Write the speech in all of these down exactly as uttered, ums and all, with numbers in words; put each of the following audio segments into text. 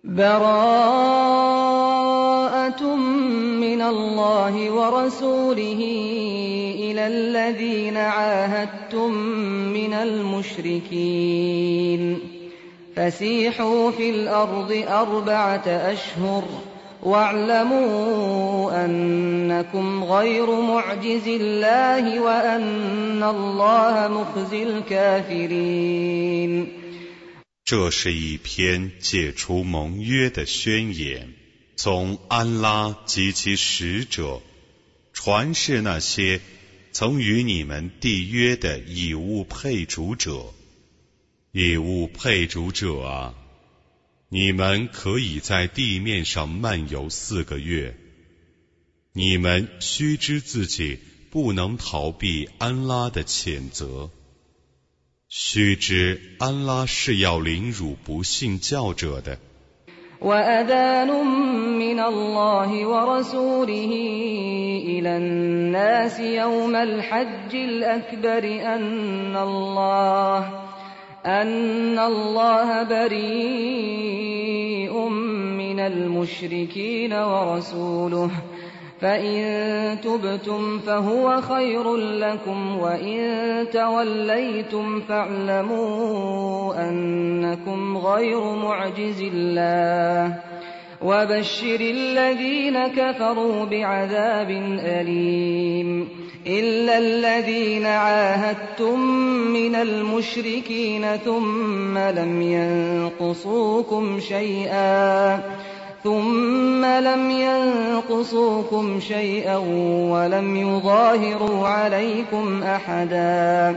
براءة من الله ورسوله إلى الذين عاهدتم من المشركين فسيحوا في الأرض أربعة أشهر واعلموا أنكم غير معجز الله وأن الله مخزي الكافرين。 这是一篇解除盟约的宣言，从安拉及其使者传示那些曾与你们缔约的以物配主者。以物配主者啊，你们可以在地面上漫游四个月，你们须知自己不能逃避安拉的谴责。须知安拉是要凌辱不信教者的。 وأذان من الله ورسوله إلى الناس يوم الحج الأكبر أن الله أن الله بريء من المشركين ورسوله فإن تبتم فهو خير لكم وإن توليتم فاعلموا أنكم غير معجز الله وبشر الذين كفروا بعذاب أليم إلا الذين عاهدتم من المشركين ثم لم ينقصوكم شيئا ثم لم ينقصوكم شيئا ولم يظاهروا عليكم أحدا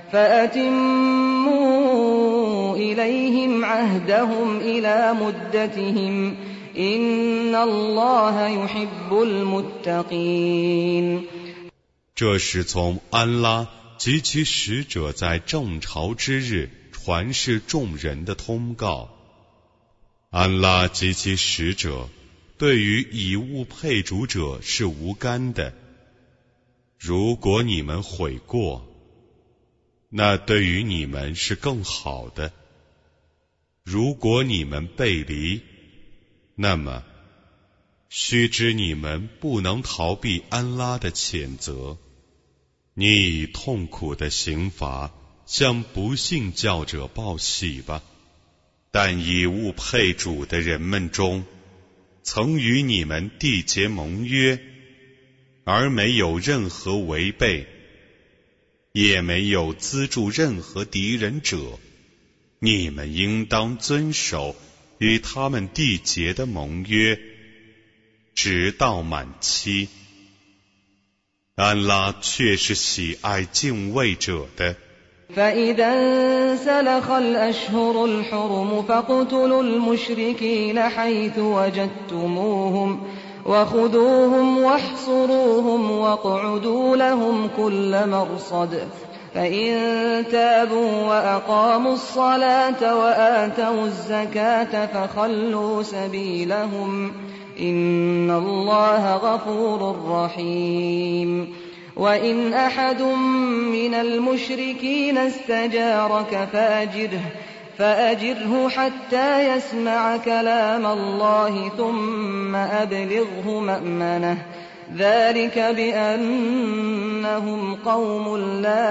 فأتموا إليهم عهدهم إلى مدتهم إن الله يحب المتقين。 这是从安拉及其使者在正朝之日传示众人的通告。安拉及其使者对于以物配主者是无干的。如果你们悔过，那对于你们是更好的。如果你们背离，那么须知你们不能逃避安拉的谴责。你以痛苦的刑罚向不信教者报喜吧。但以物配主的人们中，曾与你们缔结盟约，而没有任何违背，也没有资助任何敌人者，你们应当遵守与他们缔结的盟约，直到满期。安拉却是喜爱敬畏者的。 فإذا انسلخ الأشهر الحرم فاقتلوا المشركين حيث وجدتموهم وخذوهم واحصروهم واقعدوا لهم كل مرصد فإن تابوا وأقاموا الصلاة وآتوا الزكاة فخلوا سبيلهم إن الله غفور رحيم وإن أحد من المشركين استجارك فأجره, فأجره حتى يسمع كلام الله ثم أبلغه مأمنه ذلك بأنهم قوم لا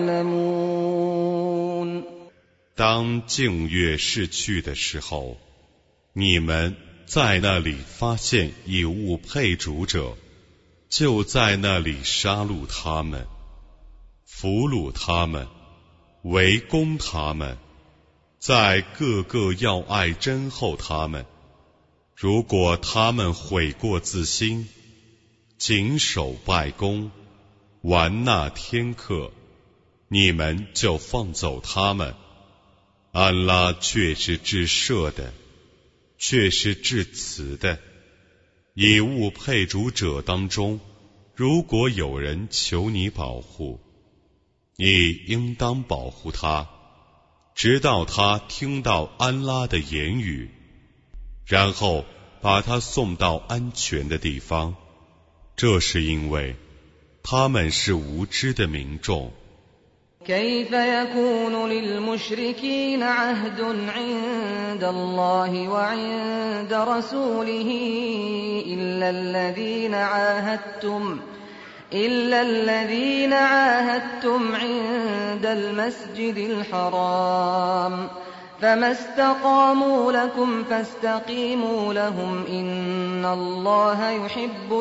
يعلمون。 当净月逝去的时候，你们在那里发现以物配主者，就在那里杀戮他们，俘虏他们，围攻他们，在各个要爱珍厚他们。如果他们悔过自新，谨守拜功，玩纳天课，你们就放走他们。安拉却是至赦的，却是至慈的。以物配主者当中，如果有人求你保护，你应当保护他，直到他听到安拉的言语，然后把他送到安全的地方。这是因为他们是无知的民众， كيف يكون للمشركين عهد عند الله وعند رسوله إلا الذين عاهدتم إلا الذين عاهدتم عند المسجد الحرام فما استقاموا لكم فاستقيموا لهم إن الله يحب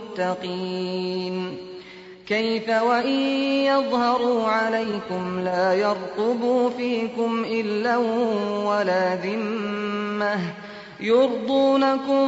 المتقين كيف وإن يظهروا عليكم لا يرقبوا فيكم إلا ولا ذمة يرضونكم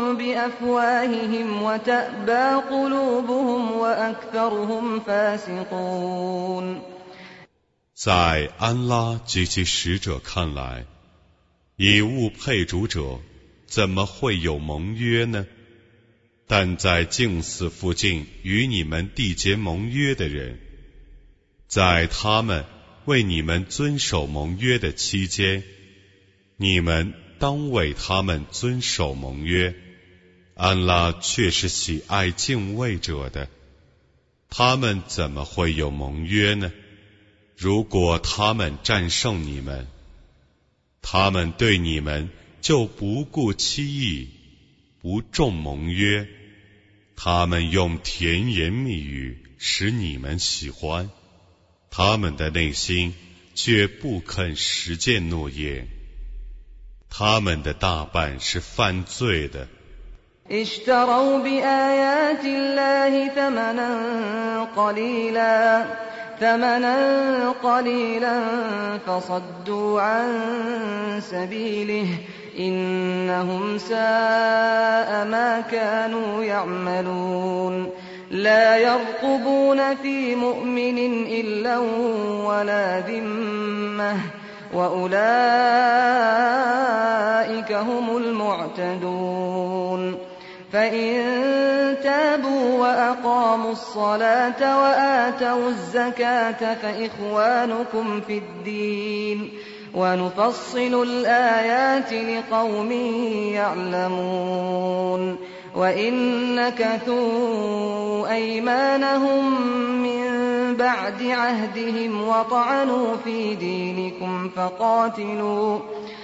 بأفواههم وتأبى قلوبهم وأكثرهم فاسقون。 在安拉及其使者看来，以物配主者怎么会有盟约呢？但在净寺附近与你们缔结盟约的人，在他们为你们遵守盟约的期间，你们当为他们遵守盟约。安拉却是喜爱敬畏者的，他们怎么会有盟约呢？如果他们战胜你们，他们对你们就不顾期意，不重盟约。他们用甜言蜜语使你们喜欢，他们的内心却不肯实践诺言，他们的大半是犯罪的。 اشتروا بآيات الله ثمنا قليلا ثمنا قليلا فصدوا عن سبيله إنهم ساء ما كانوا يعملون لا يرقبون في مؤمن إلا ولا ذمة وأولئك هم المعتدون فإن تابوا وأقاموا الصلاة وآتوا الزكاة فإخوانكم في الدين ونفصل الآيات لقوم يعلمون وإن نكثوا أيمانهم من بعد عهدهم وطعنوا في دينكم فقاتلوا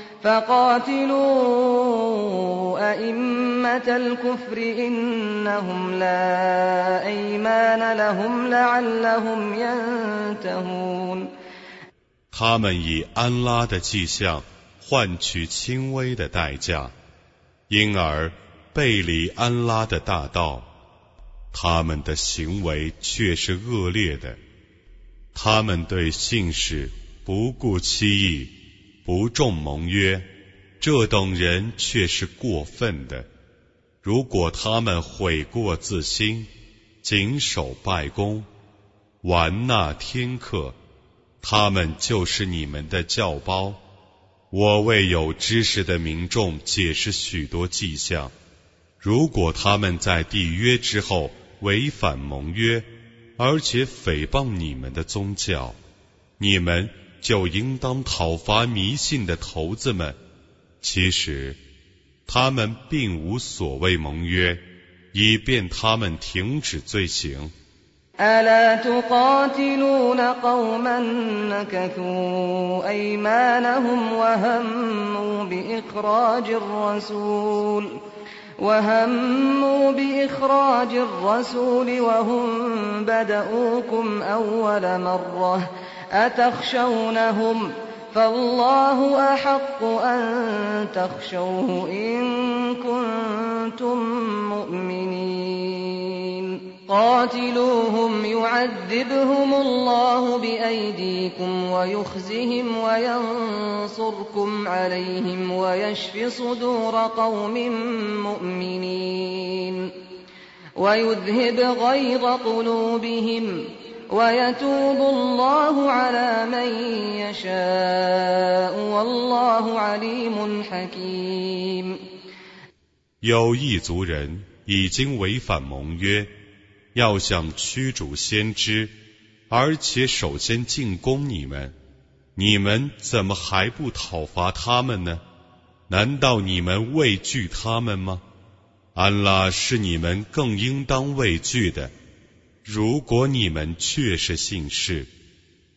فقاتلوا أئمة الكفر إنهم لا أيمان لهم لعلهم ينتهون。 他们以安拉的迹象换取轻微的代价，因而背离安拉的大道，他们的行为却是恶劣的。他们对信使不顾期意，不重盟约，这等人却是过分的。如果他们悔过自新，谨守拜功，玩纳天课，他们就是你们的教胞。我为有知识的民众解释许多迹象，如果他们在缔约之后违反盟约，而且诽谤你们的宗教，你们就应当讨伐迷信的头子们。其实他们并无所谓盟约，以便他们停止罪行。 ألا تقاتلون قوما نكثوا أيمانهم وهموا بإخراج الرسول وهموا بإخراج الرسول وهم بدؤوكم أول مرة أتخشونهم فالله أحق أن تخشوه إن كنتم مؤمنين قاتلوهم يعذبهم الله بأيديكم ويخزهم وينصركم عليهم ويشف صدور قوم مؤمنين ويذهب غيظ قلوبهم ويتوب الله على من يشاء والله عليم حكيم。 有一族人已经违反盟约，要想驱逐先知，而且首先进攻你们，你们怎么还不讨伐他们呢？难道你们畏惧他们吗？安拉是你们更应当畏惧的。如果你们确是信士，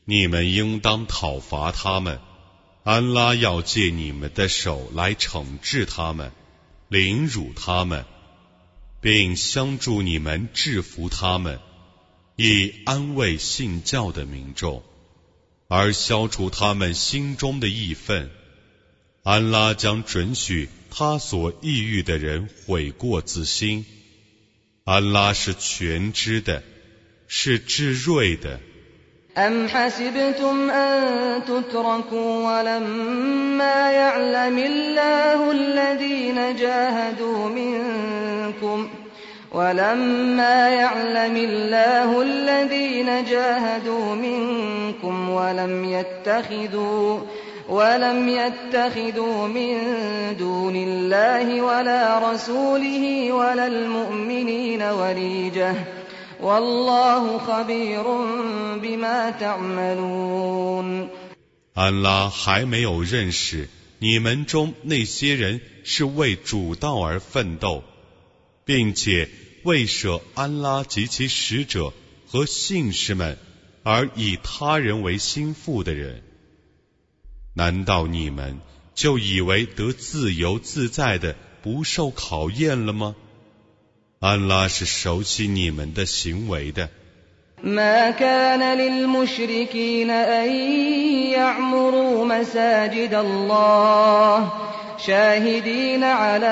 你们应当讨伐他们，安拉要借你们的手来惩治他们，凌辱他们，并相助你们制服他们，以安慰信教的民众，而消除他们心中的义愤。安拉将准许他所抑郁的人悔过自新。安拉是全知的，是至睿的。 أم حسبتم أن تتركوا ولما يعلم الله الذين جاهدوا منكم ولما يعلم الله الذين جاهدوا منكم ولم يتخذوا ولم يتخذوا من دون الله ولا رسوله ولا المؤمنين وليجة والله خبير بما تعملون。 安拉还没有认识你们中那些人是为主道而奋斗，并且为舍安拉及其使者和信士们而以他人为心腹的人。难道你们就以为得自由自在的不受考验了吗？安拉是熟悉你们的行为的。 ما كان للمشركين أن يعمروا مساجد الله شاهدين على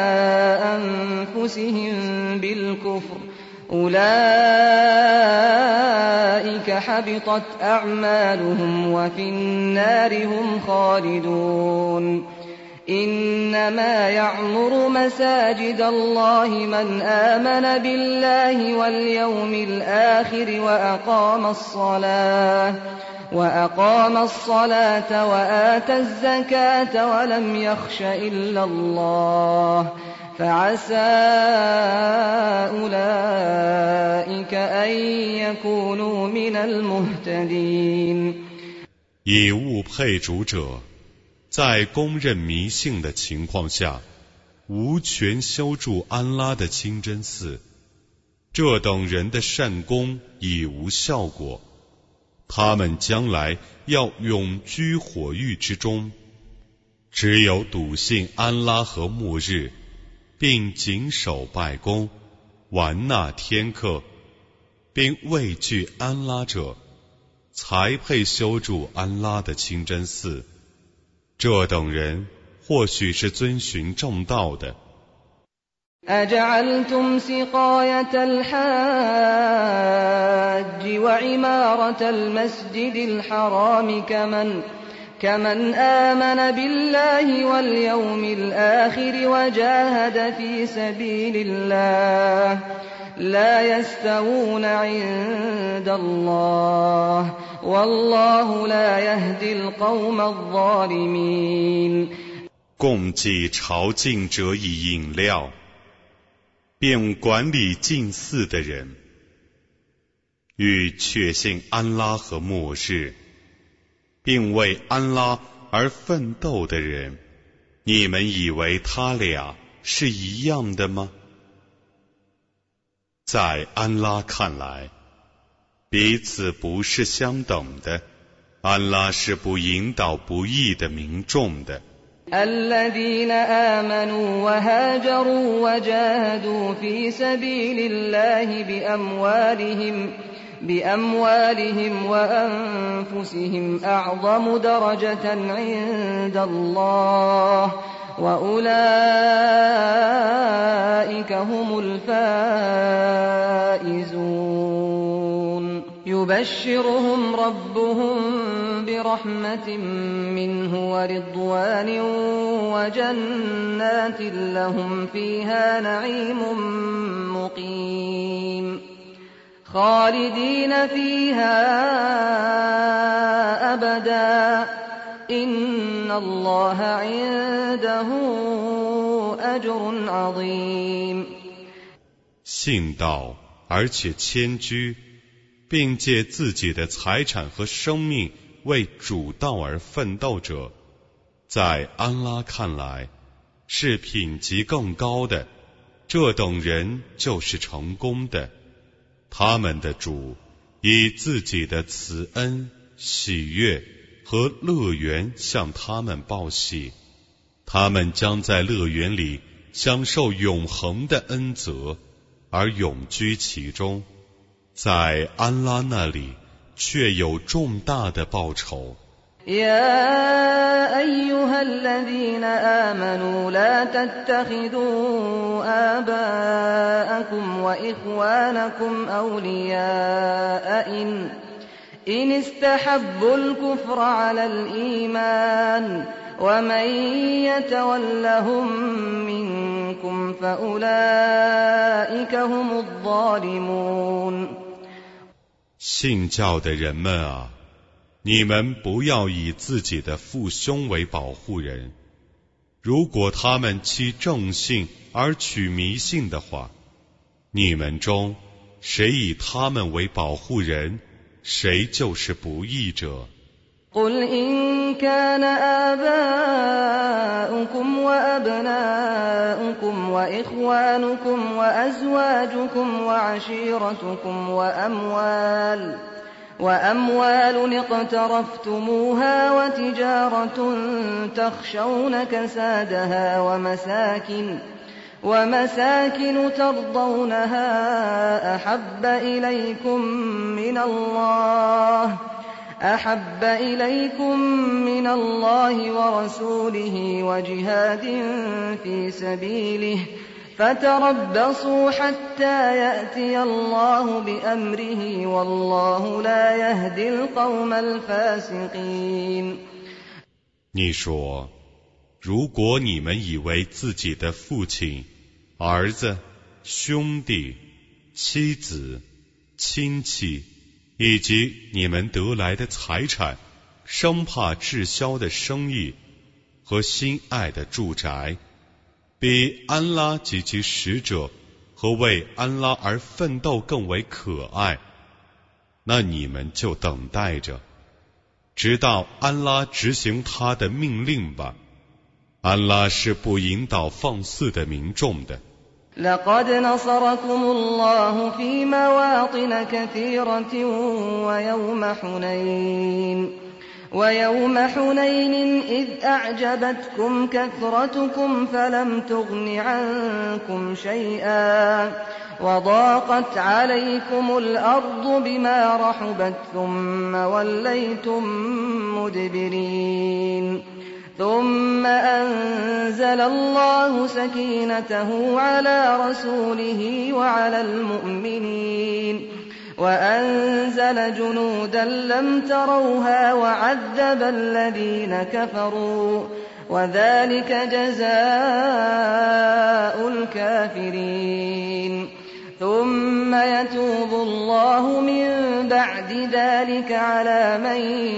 أنفسهم بالكفر أولئك حبطت أعمالهم وفي النار هم خالدون إنما يعمر مساجد الله من آمن بالله واليوم الآخر وأقام الصلاة وأقام الصلاة وآتى الزكاة ولم يخش إلا الله فعسى أولئك أن يكونوا من المهتدين。 以物配主者，在公认迷信的情况下，无权修筑安拉的清真寺，这等人的善功已无效果，他们将来要永居火狱之中。只有笃信安拉和末日，并谨守拜功，完纳天课，并畏惧安拉者，才配修筑安拉的清真寺。这等人或许是遵循正道的。 أجعلتم سقاية الحاج وعمارة المسجد الحرام كمن كمن آمن بالله واليوم الآخر وجاهد في سبيل الله لا يستوون عند الله والله لا يهدي القوم الظالمين。 供给朝觐者以饮料，并管理禁寺的人，与确信安拉和末日，并为安拉而奋斗的人，你们以为他俩是一样的吗？在安拉看来，彼此不是相等的，安拉是不引导不义的民众的。 الذين آمنوا وهاجروا وجاهدوا في سبيل الله بأموالهم بأموالهم وأنفسهم أعظم درجة عند الله وأولئك هم الفائزون يبشرهم ربهم برحمة منه ورضوان وجنات لهم فيها نعيم مقيم خالدين فيها أبدا إن الله عنده أجر عظيم。 信道而且谦居，并借自己的财产和生命为主道而奋斗者，在安拉看来是品级更高的，这等人就是成功的。他们的主以自己的慈恩喜悦和乐园向他们报喜，他们将在乐园里享受永恒的恩泽，而永居其中，在安拉那里却有重大的报酬。 يا أيها الذين آمنوا لا تتخذوا آباءكم وإخوانكم أولياء إن, إن استحبوا الكفر على الإيمان ومن يتولهم منكم فأولئك هم الظالمون。 信教的人们啊，你们不要以自己的父兄为保护人，如果他们欺正信而取迷信的话，你们中谁以他们为保护人，谁就是不义者。 قل إن كان آباؤكم وأبناؤكم وإخوانكم وأزواجكم وعشيرتكم وأموال وأموال اقترفتموها وتجارة تخشون كسادها ومساكن ومساكن ترضونها أحب إليكم من الله أحب إليكم من الله ورسوله وجهاد في سبيله فتربصوا حتى يأتي الله بأمره والله لا يهدي القوم الفاسقين。 你说，如果你们以为自己的父亲、儿子、兄弟、妻子、亲戚以及你们得来的财产，生怕滞销的生意和心爱的住宅，比安拉及其使者和为安拉而奋斗更为可爱，那你们就等待着，直到安拉执行他的命令吧。安拉是不引导放肆的民众的。 لقد نصركم الله في مواطن كثيرة ويوم حنين ويوم حنين إذ أعجبتكم كثرتكم فلم تغن عنكم شيئا وضاقت عليكم الأرض بما رحبت ثم وليتم مدبرين ثم أنزل الله سكينته على رسوله وعلى المؤمنين وأنزل جنودا لم تروها وعذب الذين كفروا وذلك جزاء الكافرين ثم يتوب الله من بعد ذلك على من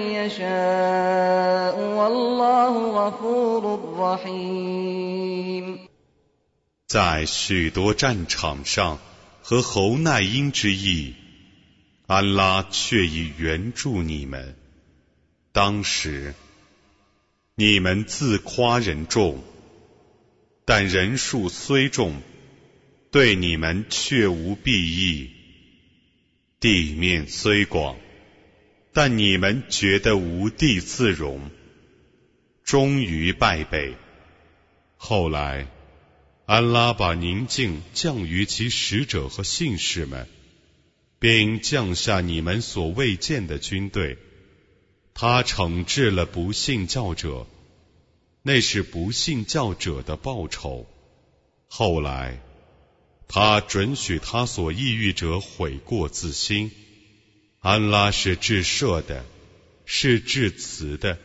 يشاء والله غفور رحيم。 在许多战场上和侯奈因之役，安拉却已援助你们。当时你们自夸人众，但人数虽众，对你们却无裨益。地面虽广，但你们觉得无地自容，终于败北。后来安拉把宁静降于其使者和信士们，并降下你们所未见的军队，他惩治了不信教者，那是不信教者的报酬。后来他准许他所抑郁者悔过自新，安拉是至赦的，是至慈的。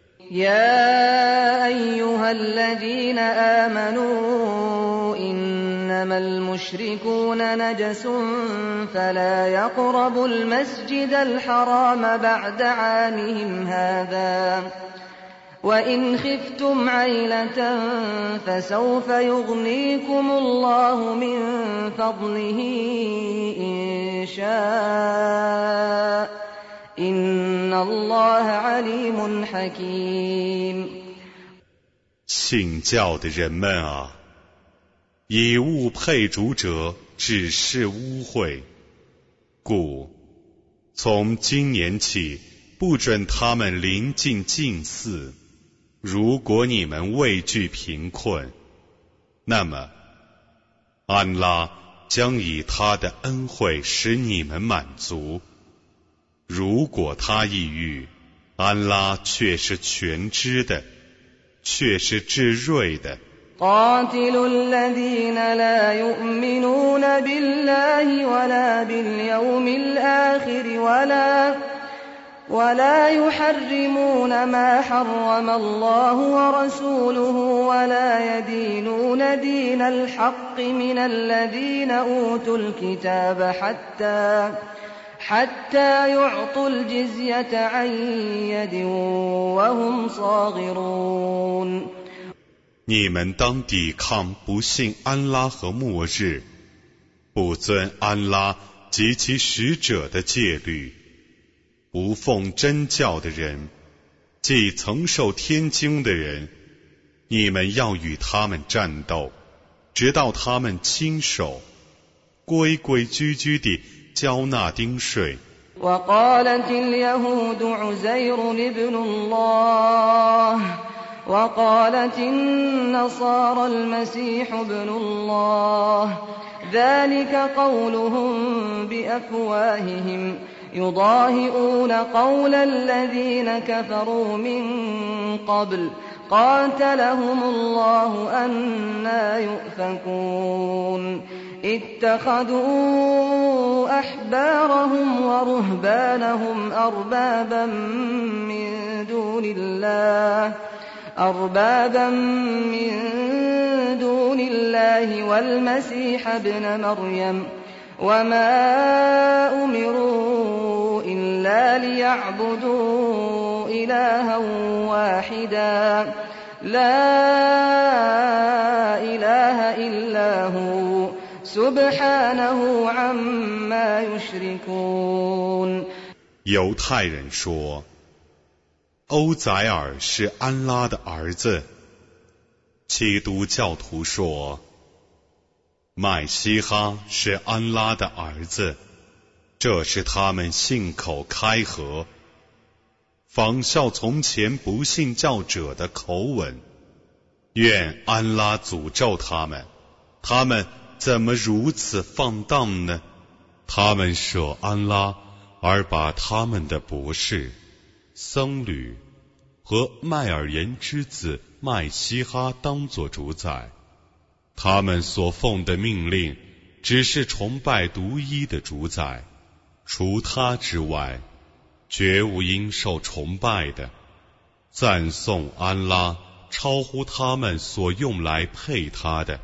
يا أيها الذين آمنوا إنما المشركون نجس فلا يقربوا المسجد الحرام بعد عامهم هذا وإن خفتم عيلة فسوف يغنيكم الله من فضله إن شاء إن الله عليم حكيم。 信教的人们啊，以物配主者只是污秽，故从今年起不准他们临近近寺。如果你们畏惧贫困，那么安拉将以他的恩惠使你们满足。如果他抑郁，安拉却是全知的，却是至睿的。 قاتلوا الذين لا يؤمنون بالله ولا باليوم الآخر ولا ولا يحرمون ما حرم الله ورسوله ولا يدينون دين الحق من الذين أوتوا الكتاب حتى حتى يعطوا الجزية عن يد وهم صاغرون。 你们当抵抗不信安拉和末日，不遵安拉及其使者的戒律，不奉真教的人，即曾受天经的人，你们要与他们战斗，直到他们亲手规规矩矩地交纳丁税。 وقالت اليهود عزير ابن الله وقالت النصارى المسيح ابن الله ذلك قولهم بأفواههم يضاهئون قول الذين كفروا من قبل قاتلهم الله أنى يؤفكون اتخذوا أحبارهم ورهبانهم أربابا من دون الله أربابا من دون الله والمسيح ابن مريم وما أمروا إلا ليعبدوا إلها واحدا لا إله إلا هو سبحانه عما يشركون。 犹太人说，欧宰尔是安拉的儿子。基督教徒说，麦西哈是安拉的儿子。这是他们信口开河，仿效从前不信教者的口吻。愿安拉诅咒他们，他们怎么如此放荡呢？他们舍安拉，而把他们的博士、僧侣和麦尔言之子麦西哈当作主宰。他们所奉的命令只是崇拜独一的主宰，除他之外绝无应受崇拜的。赞颂安拉超乎他们所用来配他的。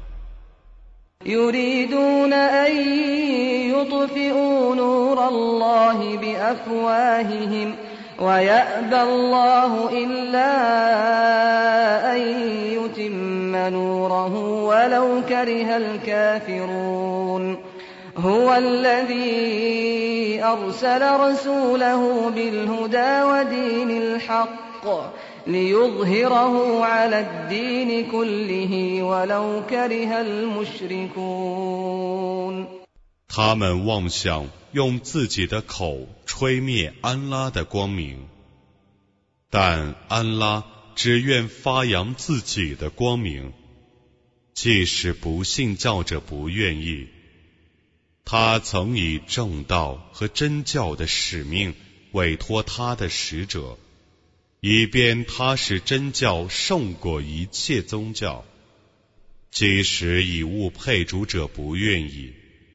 يريدون أن يطفئوا نور الله بأفواههم ويأبى الله إلا أن يتم نوره ولو كره الكافرون هو الذي أرسل رسوله بالهدى ودين الحق ليظهره على الدين كله ولو كره المشركون。 他们妄想用自己的口吹灭安拉的光明，但安拉只愿发扬自己的光明，即使不信教者不愿意。他曾以正道和真教的使命委托他的使者，以便他使真教胜过一切宗教，即使以物配主者不愿意。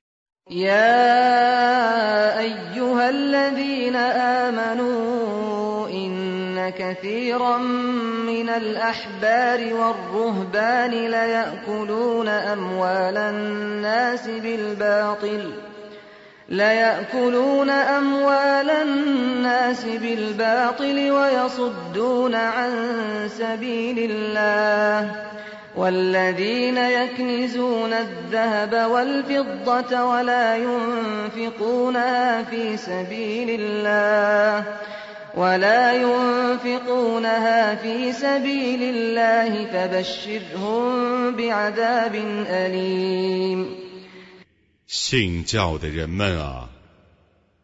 يا أيها الذين آمنوا إن كثيرا من الأحبار والرهبان ليأكلون أموال الناس بالباطل ليأكلون أموال الناس بالباطل ويصدون عن سبيل الله والذين يكنزون الذهب والفضة ولا ينفقونها في سبيل الله ولا ينفقونها في سبيل الله فبشرهم بعذاب أليم。 信教的人们啊，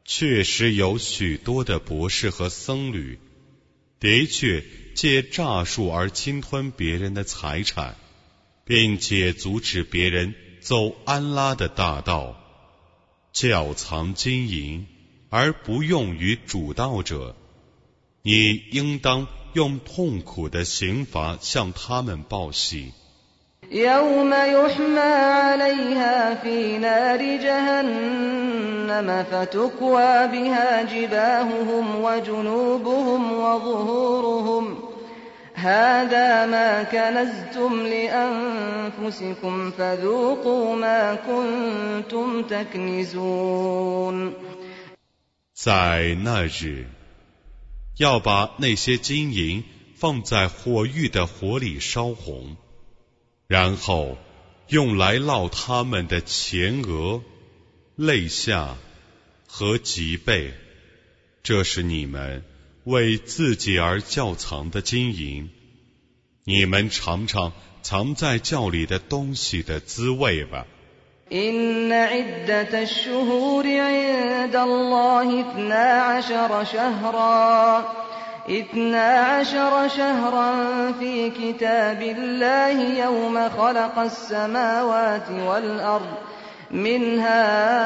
确实有许多的博士和僧侣，的确借诈术而侵吞别人的财产，并且阻止别人走安拉的大道，窖藏金银而不用于主道者，你应当用痛苦的刑罚向他们报喜。 يوم يحمى عليها في نار جهنم فتكوى بها جباههم وجنوبهم وظهورهم هذا ما كنزتم لأنفسكم فذوقوا ما كنتم تكنزون。 在那日，要把那些金银放在火狱的火里烧红，然后用来烙他们的前额、肋下和脊背，这是你们为自己而窖藏的金银，你们尝尝藏在窖里的东西的滋味吧。 إن عدة الشهور عند الله اثنا عشر شهرا اثنا عشر شهرا في كتاب الله يوم خلق السماوات والأرض منها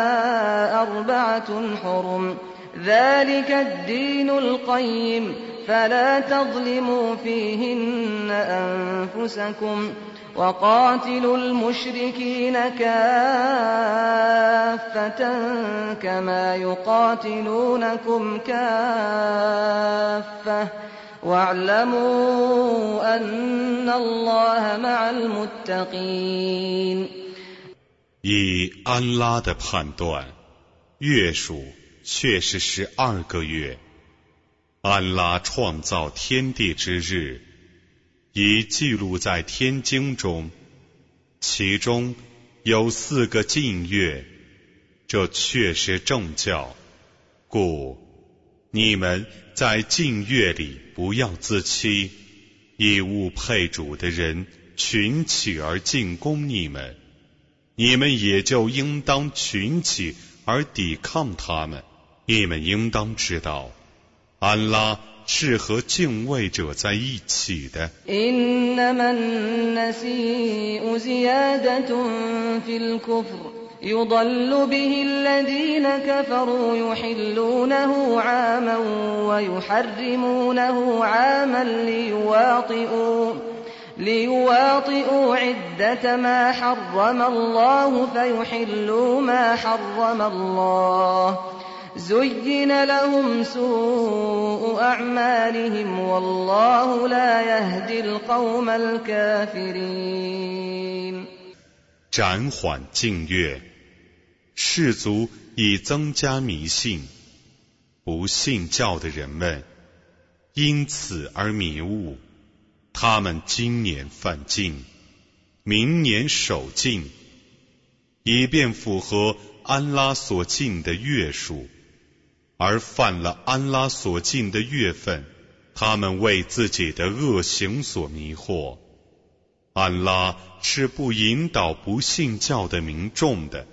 أربعة حرم ذلك الدين القيم فلا تظلموا فيهن أنفسكم وقاتلوا المشركين كافة كما يقاتلونكم كافة واعلموا أن الله مع المتقين。 以安拉的判断，月数确实是二个月。安拉创造天地之日，已记录在天经中，其中有四个禁月，这确是正教，故你们在禁月里不要自欺，以物配主的人群起而进攻你们，你们也就应当群起而抵抗他们。你们应当知道，安拉是和敬畏者在一起的。 إنما النسيء زيادة في الكفر يضل به الذين كفروا يحلونه عاما ويحرمونه عاما ليواطئوا ليواطئوا عدة ما حرم الله فيحلوا ما حرم الله زين لهم سوء أعمالهم والله لا يهدي القوم الكافرين。 暂缓禁月，士族以增加迷信，不信教的人们因此而迷误。他们今年犯禁，明年守禁，以便符合安拉所禁的月数，而犯了安拉所禁的月份，他们为自己的恶行所迷惑。安拉是不引导不信教的民众的。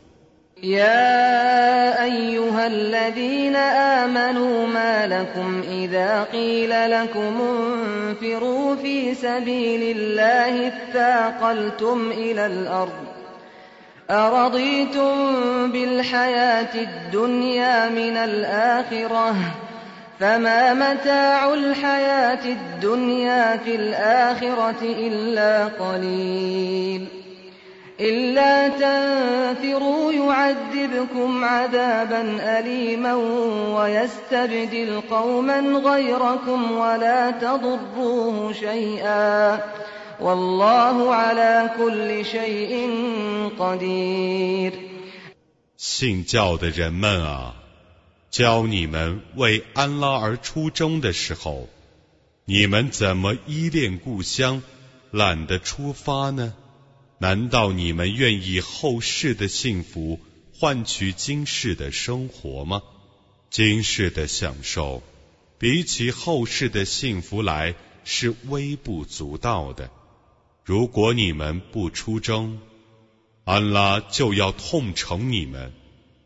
يا أيها الذين آمنوا ما لكم إذا قيل لكم انفروا في سبيل الله اثاقلتم إلى الأرض أرضيتم بالحياة الدنيا من الآخرة فما متاع الحياة الدنيا في الآخرة إلا قليل إلا تنفروا يعذبكم عذابا أليما ويستبدل قوما غيركم ولا تضروه شيئا والله على كل شيء قدير。 信教的人们啊，教你们为安拉而出征的时候，你们怎么依恋故乡，懒得出发呢？难道你们愿意后世的幸福换取今世的生活吗？今世的享受比起后世的幸福来是微不足道的。如果你们不出征，安拉就要痛惩你们，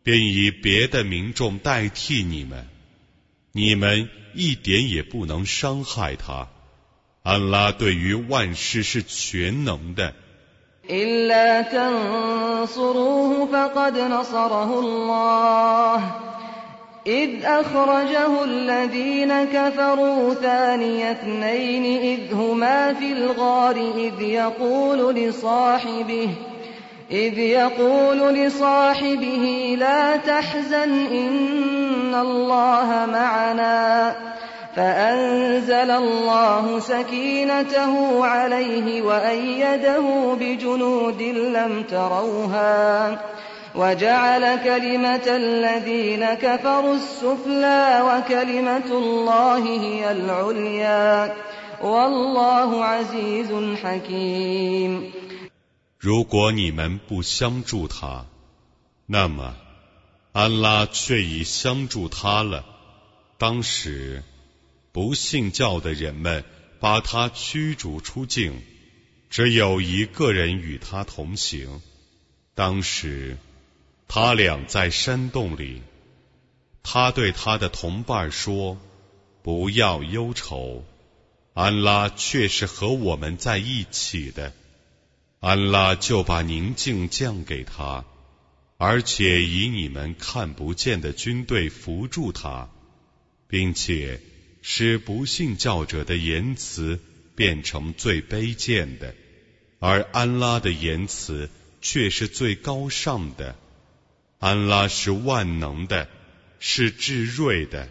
并以别的民众代替你们，你们一点也不能伤害他。安拉对于万事是全能的。 إلا تنصروه فقد نصره الله إذ أخرجه الذين كفروا ثاني اثنين إذ هما في الغار إذ يقول لصاحبه إذ يقول لصاحبه لا تحزن إن الله معنا فأنزل الله سكينته عليه وأيده بجنود لم تروها وجعل كلمة الذين كفروا السفلى وكلمة الله هي العليا والله عزيز حكيم。 如果你们不相助他，那么安拉却已相助他了。当时不信教的人们把他驱逐出境，只有一个人与他同行。当时他俩在山洞里，他对他的同伴说：不要忧愁，安拉却是和我们在一起的。安拉就把宁静降给他，而且以你们看不见的军队扶助他，并且使不信教者的言辞变成最卑贱的，而安拉的言辞却是最高尚的。安拉是万能的，是至睿的。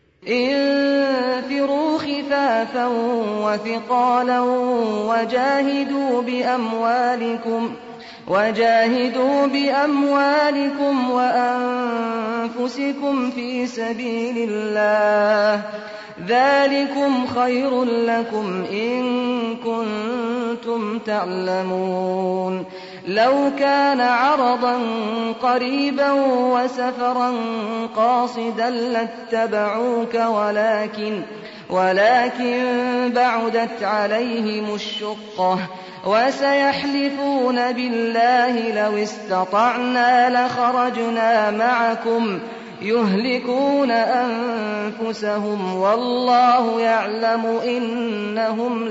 انفروا خفافا وثقالا وجاهدوا بأموالكم وجاهدوا بأموالكم وأنفسكم في سبيل الله ذلكم خير لكم إن كنتم تعلمون لو كان عرضا قريبا وسفرا قاصدا لاتبعوك ولكن ولكن بعدت عليهم الشقة وسيحلفون بالله لو استطعنا لخرجنا معكم يهلكون أنفسهم والله يعلم إنهم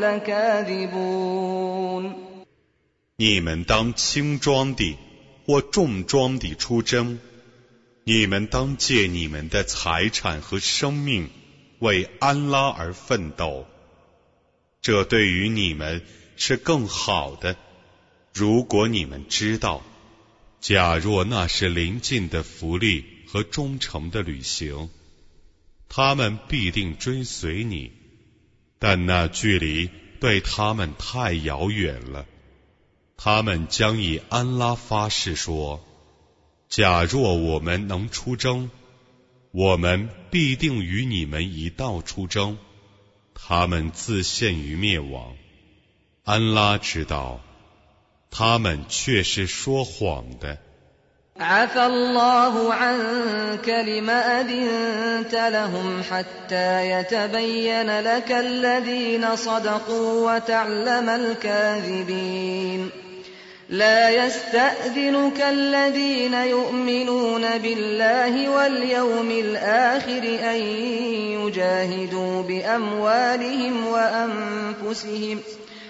لكاذبون。 你们当轻装地或重装地出征，你们当借你们的财产和生命为安拉而奋斗，这对于你们是更好的。如果你们知道，假若那是临近的福利和忠诚的旅行，他们必定追随你，但那距离对他们太遥远了。他们将以安拉发誓说，假若我们能出征，我们必定与你们一道出征。他们自陷于灭亡，安拉知道，他们却是说谎的。 عفى الله عنك لم أذنت لهم حتى يتبين لك الذين صدقوا وتعلم الكاذبين لا يستأذنك الذين يؤمنون بالله واليوم الآخر أن يجاهدوا بأموالهم وأنفسهم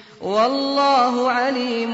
والله عليم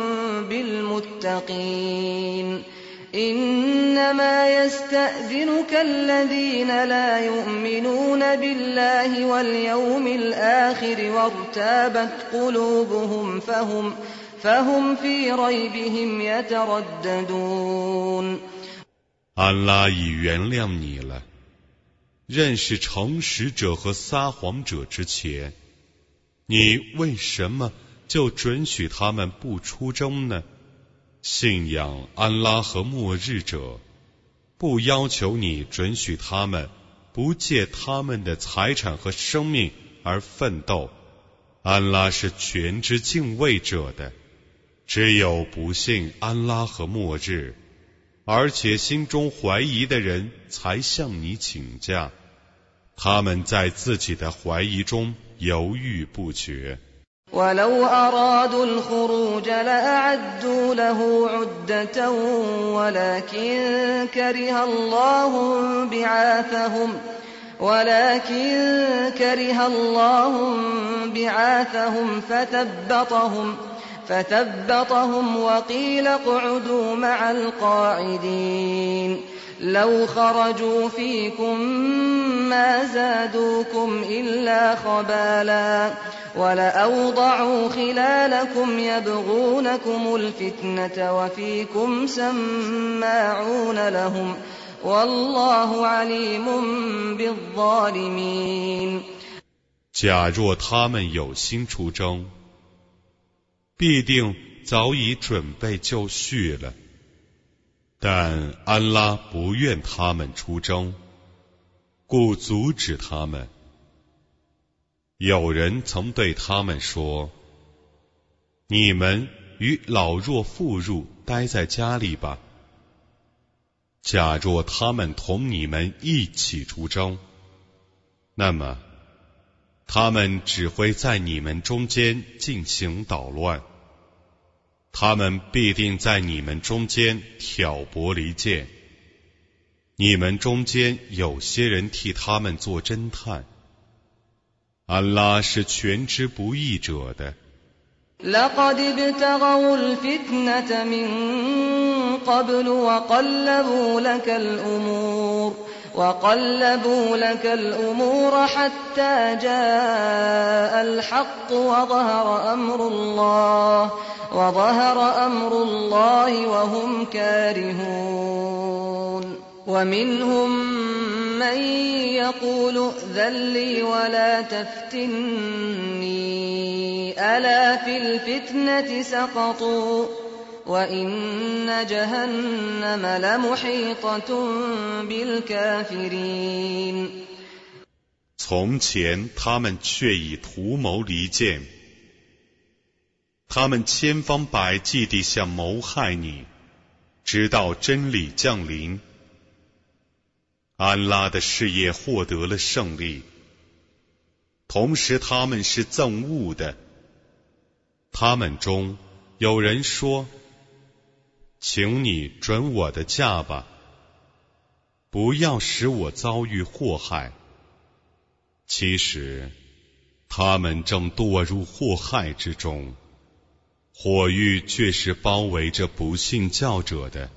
بالمتقين إنما يستأذنك الذين لا يؤمنون بالله واليوم الآخر وارتابت قلوبهم فهم فهم في ريبهم يترددون。 安拉已原谅你了。认识诚实者和撒谎者之前，你为什么就准许他们不出征呢？信仰安拉和末日者，不要求你准许他们不借他们的财产和生命而奋斗。安拉是全知敬畏者的。只有不信安拉和末日，而且心中怀疑的人才向你请假，他们在自己的怀疑中犹豫不决。 ولو أرادوا الخروج لأعدوا له عدة ولكن كره الله بعاثهم ولكن كره الله بعاثهم فثبطهم فثبطهم وقيل اقعدوا مع القاعدين لو خرجوا فيكم ما زادوكم إلا خبالا ولأوضعوا خلالكم يبغونكم الفتنة وفيكم سماعون لهم والله عليم بالظالمين。 假若他们有心出征，必定早已准备就绪了，但安拉不愿他们出征，故阻止他们。有人曾对他们说：你们与老弱妇孺待在家里吧。假若他们同你们一起出征，那么他们只会在你们中间进行捣乱，他们必定在你们中间挑拨离间，你们中间有些人替他们做侦探，安拉是全知不义者的。 لقد ابتغوا الفتنة من قبل وقلبوا لك الأمور وقلبوا لك الأمور حتى جاء الحق وظهر أمر الله وظهر أمر الله وهم كارهون ومنهم من يقول ائذن لي ولا تفتني ألا في الفتنة سقطوا وإن جهنم لمحيطة بالكافرين。 从前他们却已图谋离间，他们千方百计地想谋害你，直到真理降临。安拉的事业获得了胜利，同时他们是憎恶的。他们中有人说：请你准我的驾吧，不要使我遭遇祸害。其实他们正堕入祸害之中，火狱却是包围着不信教者的。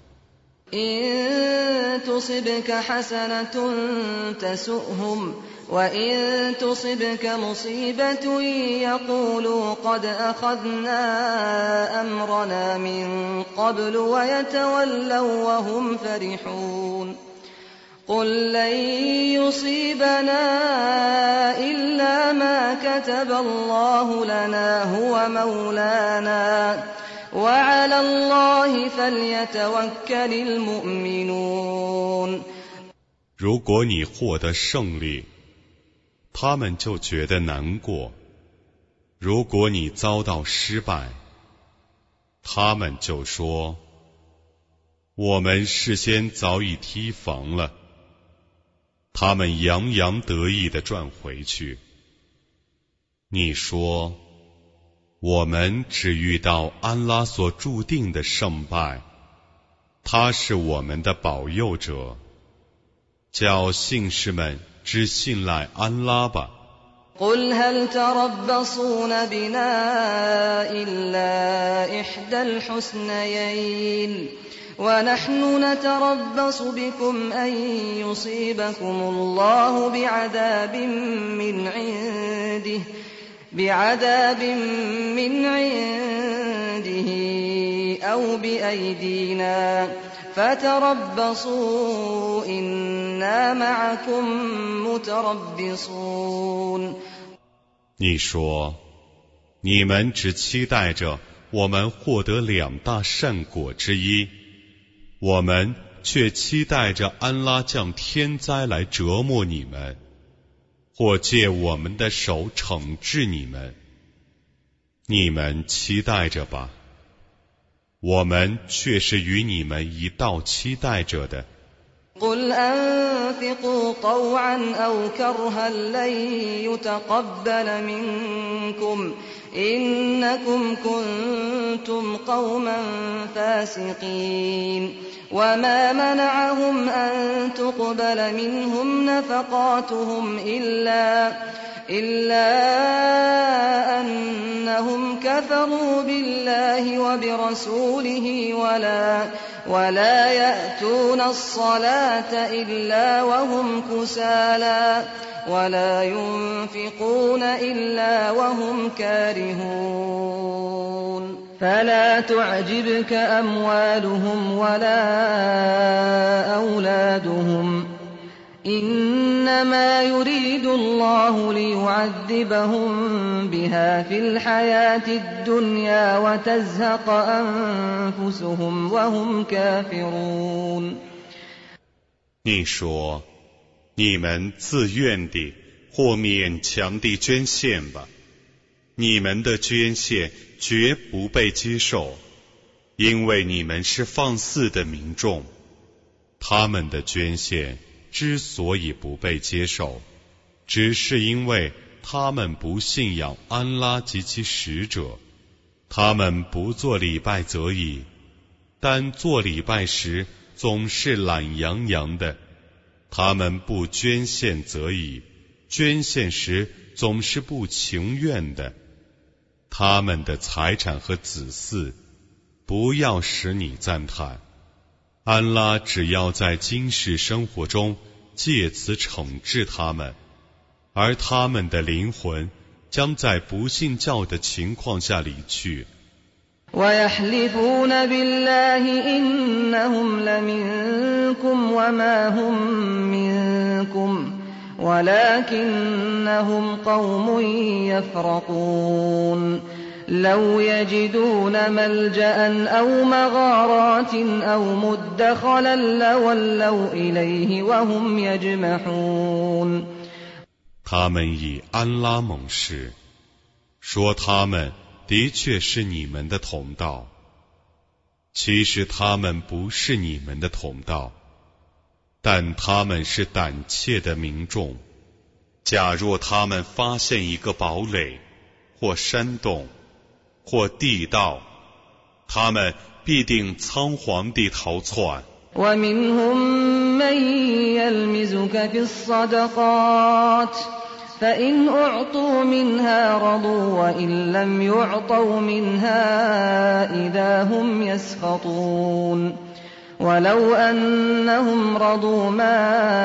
إن تصبك حسنة تسؤهم وإن تصبك مصيبة يقولوا قد أخذنا أمرنا من قبل ويتولوا وهم فرحون قل لن يصيبنا إلا ما كتب الله لنا هو مولانا وعلى الله فليتوكل المؤمنون。 如果你获得胜利，他们就觉得难过；如果你遭到失败，他们就说：我们事先早已提防了。他们洋洋得意地转回去。你说：我们只遇到安拉所注定的胜败，他是我们的保佑者，叫信士们只信赖安拉吧。 قل هل تربصون بنا إلا إحدى الحسنيين ونحن نتربص بكم أن يصيبكم الله بعذاب من عنده بعذاب من عنده أو بأيدينا فتربصوا إنا معكم متربصون。 你说，你们只期待着我们获得两大善果之一，我们却期待着安拉降天灾来折磨你们，或借我们的手惩治你们。你们期待着吧，我们却是与你们一道期待着的。 قل أنفقوا طوعا أو كرها لن يتقبل منكم إنكم كنتم قوما فاسقين وما منعهم أن تقبل منهم نفقاتهم إلا إلا أنهم كفروا بالله وبرسوله ولا ولا يأتون الصلاة إلا وهم كسالى ولا ينفقون إلا وهم كارهون فلا تعجبك أموالهم ولا أولادهم إنما يريد الله ليعذبهم بها في الحياة الدنيا وتزهق أنفسهم وهم كافرون 你说，你们自愿地或勉强地捐献吧，你们的捐献绝不被接受，因为你们是放肆的民众，他们的捐献之所以不被接受，只是因为他们不信仰安拉及其使者，他们不做礼拜则已，但做礼拜时总是懒洋洋的，他们不捐献则已，捐献时总是不情愿的，他们的财产和子嗣不要使你赞叹，安拉只要在今世生活中借此惩治他们，而他们的灵魂将在不信教的情况下离去。 ويحلفون بالله إنهم لمنكم وما هم منكم ولكنهم قوم يفرقون لو يجدون ملجأ أو مغارات أو مدخلا لولوا إليه وهم يجمحون 他们以安拉盟誓，说他们的确是你们的同道，其实他们不是你们的同道，但他们是胆怯的民众。假若他们发现一个堡垒或山洞或地道，他们必定仓皇地逃窜。 ومنهم من يلمزك في الصدقات فإن أعطوا منها رضوا وإن لم يعطوا منها إذا هم يسخطون ولو أنهم رضوا ما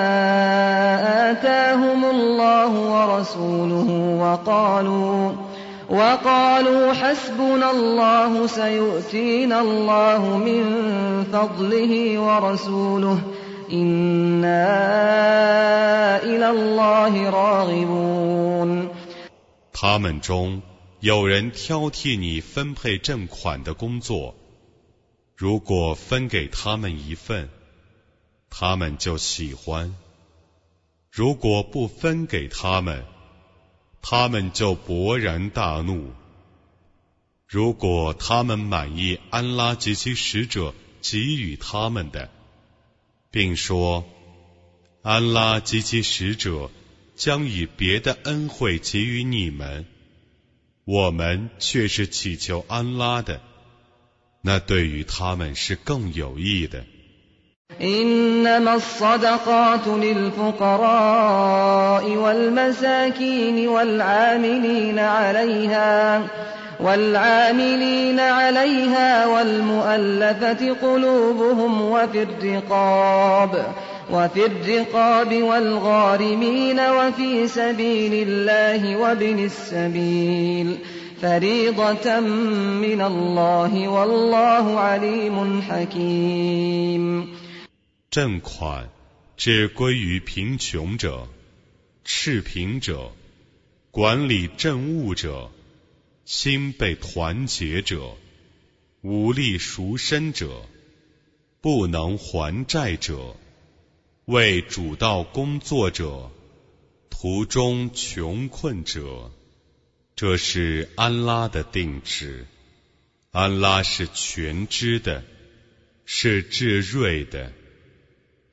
آتاهم الله ورسوله وقالوا وقالوا حسبنا الله سيؤتينا الله من فضله ورسوله إنا إلى الله راغبون 他们中有人挑剔你分配赈款的工作，如果分给他们一份，他们就喜欢；如果不分给他们，他们就勃然大怒。如果他们满意安拉及其使者给予他们的，并说安拉及其使者将以别的恩惠给予你们，我们却是祈求安拉的，那对于他们是更有益的。 إنما الصدقات للفقراء والمساكين والعاملين عليها والعاملين عليها والمؤلفة قلوبهم وفي الرقاب وفي الرقاب والغارمين وفي سبيل الله وابن السبيل فريضة من الله والله عليم حكيم 赈款只归于贫穷者、赤贫者、管理政务者、心被团结者、武力赎身者、不能还债者、为主道工作者、途中穷困者，这是安拉的定旨。安拉是全知的，是至睿的。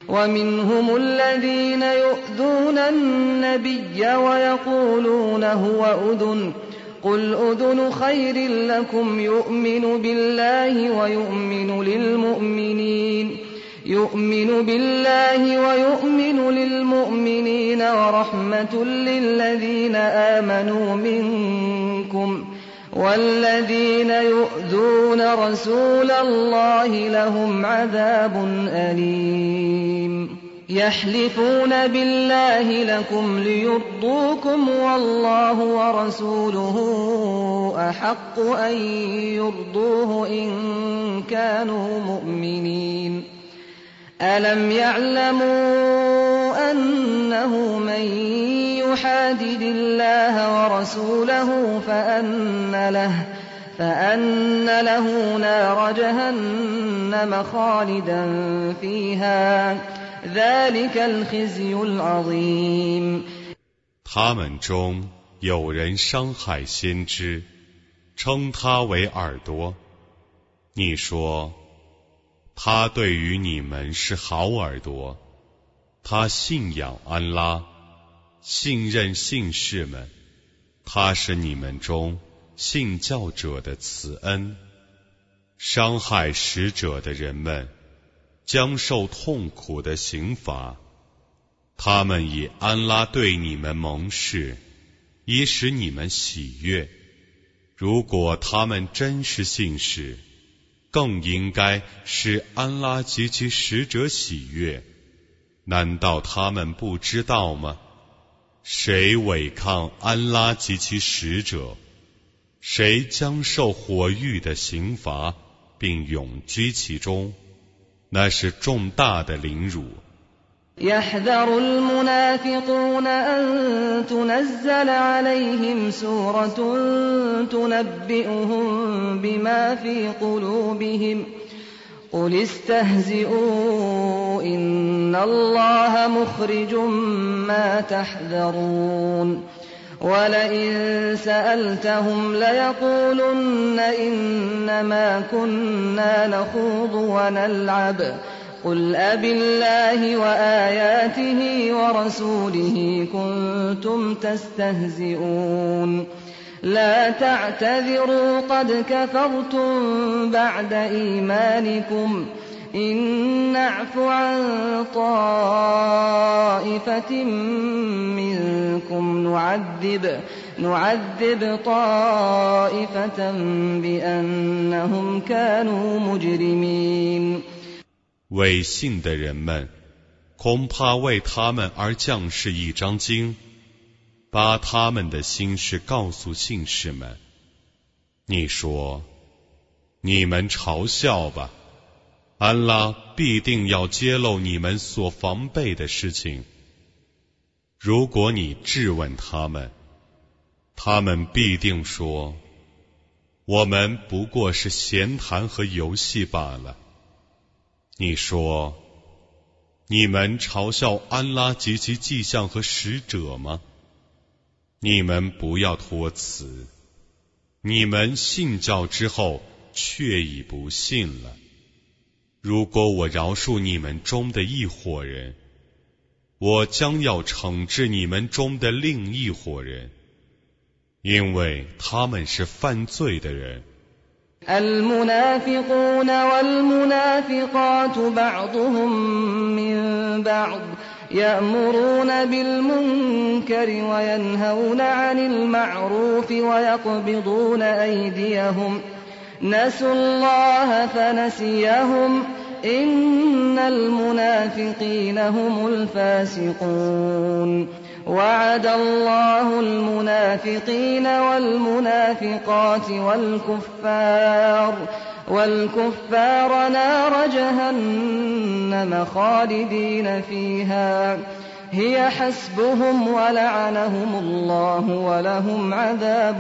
ومنهم الذين يؤذون النبي ويقولون هو أذن قل أذن خير لكم يؤمن بالله ويؤمن للمؤمنين يؤمن بالله ويؤمن للمؤمنين ورحمة للذين آمنوا منكم والذين يؤذون رسول الله لهم عذاب أليم يحلفون بالله لكم ليرضوكم والله ورسوله أحق أن يرضوه إن كانوا مؤمنين ألم يعلموا أنه من يحادد الله ورسوله فأن له فأن له نار جهنم خالدا فيها ذلك الخزي العظيم 他们中有人伤害先知，称他为耳朵。你说，他对于你们是好耳朵，他信仰安拉，信任信士们，他是你们中信教者的慈恩。伤害使者的人们将受痛苦的刑罚，他们以安拉对你们盟誓，以使你们喜悦。如果他们真是信士，更应该使安拉及其使者喜悦。难道他们不知道吗？谁违抗安拉及其使者，谁将受火狱的刑罚，并永居其中，那是重大的凌辱。 يحذر المنافقون أن تنزل عليهم سورة تنبئهم بما في قلوبهم قل استهزئوا إن الله مخرج ما تحذرون ولئن سألتهم ليقولن إنما كنا نخوض ونلعب قل أبالله وآياته ورسوله كنتم تستهزئون لا تعتذروا قد كفرتم بعد إيمانكم إن نعف عن طائفة منكم نعذب نعذب طائفة بأنهم كانوا مجرمين 伪信的人们恐怕为他们而降示一张经，把他们的心事告诉信士们。你说，你们嘲笑吧，安拉必定要揭露你们所防备的事情。如果你质问他们，他们必定说，我们不过是闲谈和游戏罢了。你说，你们嘲笑安拉及其迹象和使者吗？你们不要托辞，你们信教之后却已不信了。如果我饶恕你们中的一伙人，我将要惩治你们中的另一伙人，因为他们是犯罪的人。 المنافقون والمنافقات بعضهم من بعض يأمرون بالمنكر وينهون عن المعروف ويقبضون أيديهم نسوا الله فنسيهم إن المنافقين هم الفاسقون وعد الله المنافقين والمنافقات والكفار والكفار نار جهنم خالدين فيها هي حسبهم ولعنهم الله ولهم عذاب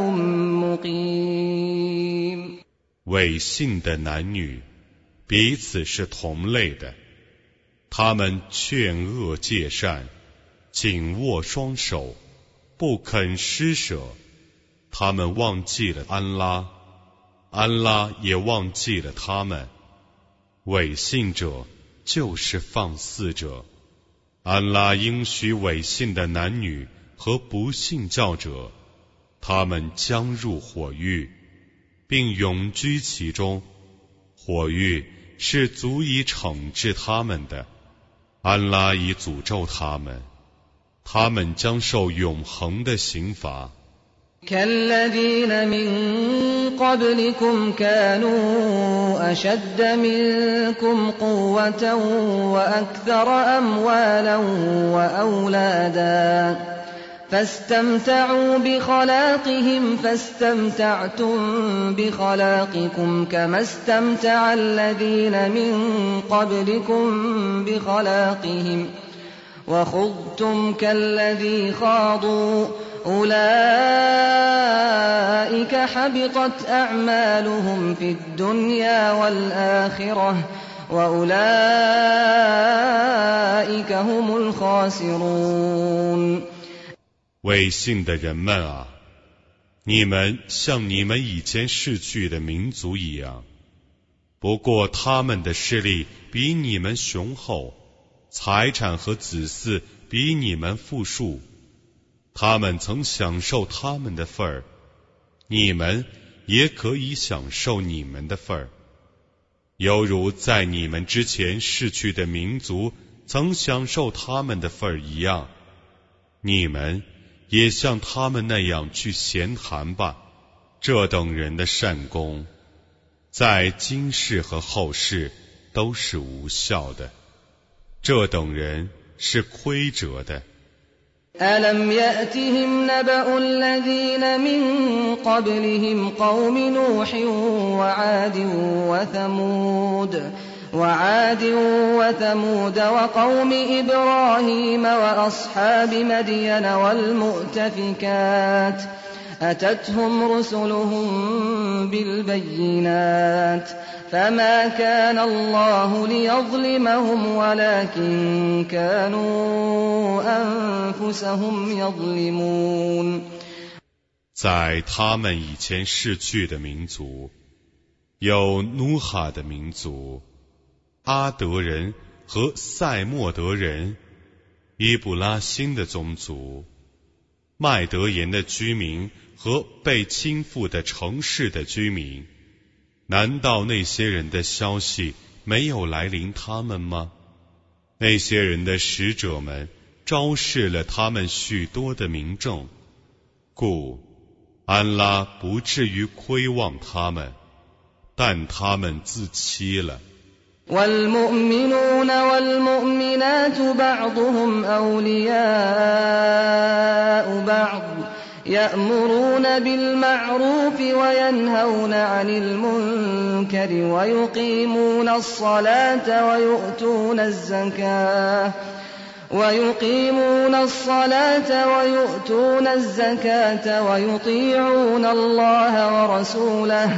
مقيم 伪信的男女彼此是同类的，他们劝恶戒善，紧握双手，不肯施舍。他们忘记了安拉，安拉也忘记了他们。伪信者就是放肆者。安拉应许伪信的男女和不信教者，他们将入火狱，并永居其中。火狱是足以惩治他们的，安拉已诅咒他们，他们将受永恒的刑罚。 كالذين من قبلكم كانوا أشد منكم قوة وأكثر أموالا وأولادا فاستمتعوا بخلاقهم فاستمتعتم بخلاقكم كما استمتع الذين من قبلكم بخلاقهم وخضتم كالذي خاضوا أولئك حبطت أعمالهم في الدنيا والآخرة وأولئك هم الخاسرون。 伪信的人们啊，你们像你们以前逝去的民族一样，不过他们的势力比你们雄厚，财产和子嗣比你们富庶，他们曾享受他们的份儿，你们也可以享受你们的份儿，犹如在你们之前逝去的民族曾享受他们的份儿一样，你们也像他们那样去闲谈吧。这等人的善功，在今世和后世都是无效的，这等人是亏折的。 ألم يأتهم نبأ الذين من قبلهم قوم نوح وعاد وثمود وعاد وثمود وقوم إبراهيم وأصحاب مدين والمؤتفكات أتتهم رسلهم بالبينات فما كان الله ليظلمهم ولكن كانوا أنفسهم يظلمون。 在他们以前逝去的民族，有努哈的民族、阿德人和塞莫德人、伊布拉辛的宗族、麦德言的居民和被倾覆的城市的居民。难道那些人的消息没有来临他们吗？那些人的使者们昭示了他们许多的明证，故安拉不至于亏望他们，但他们自欺了。 والمؤمنون والمؤمنات بعضهم أولياء بعض يأمرون بالمعروف وينهون عن المنكر ويقيمون الصلاة ويؤتون الزكاة ويقيمون الصلاة ويؤتون الزكاة ويطيعون الله ورسوله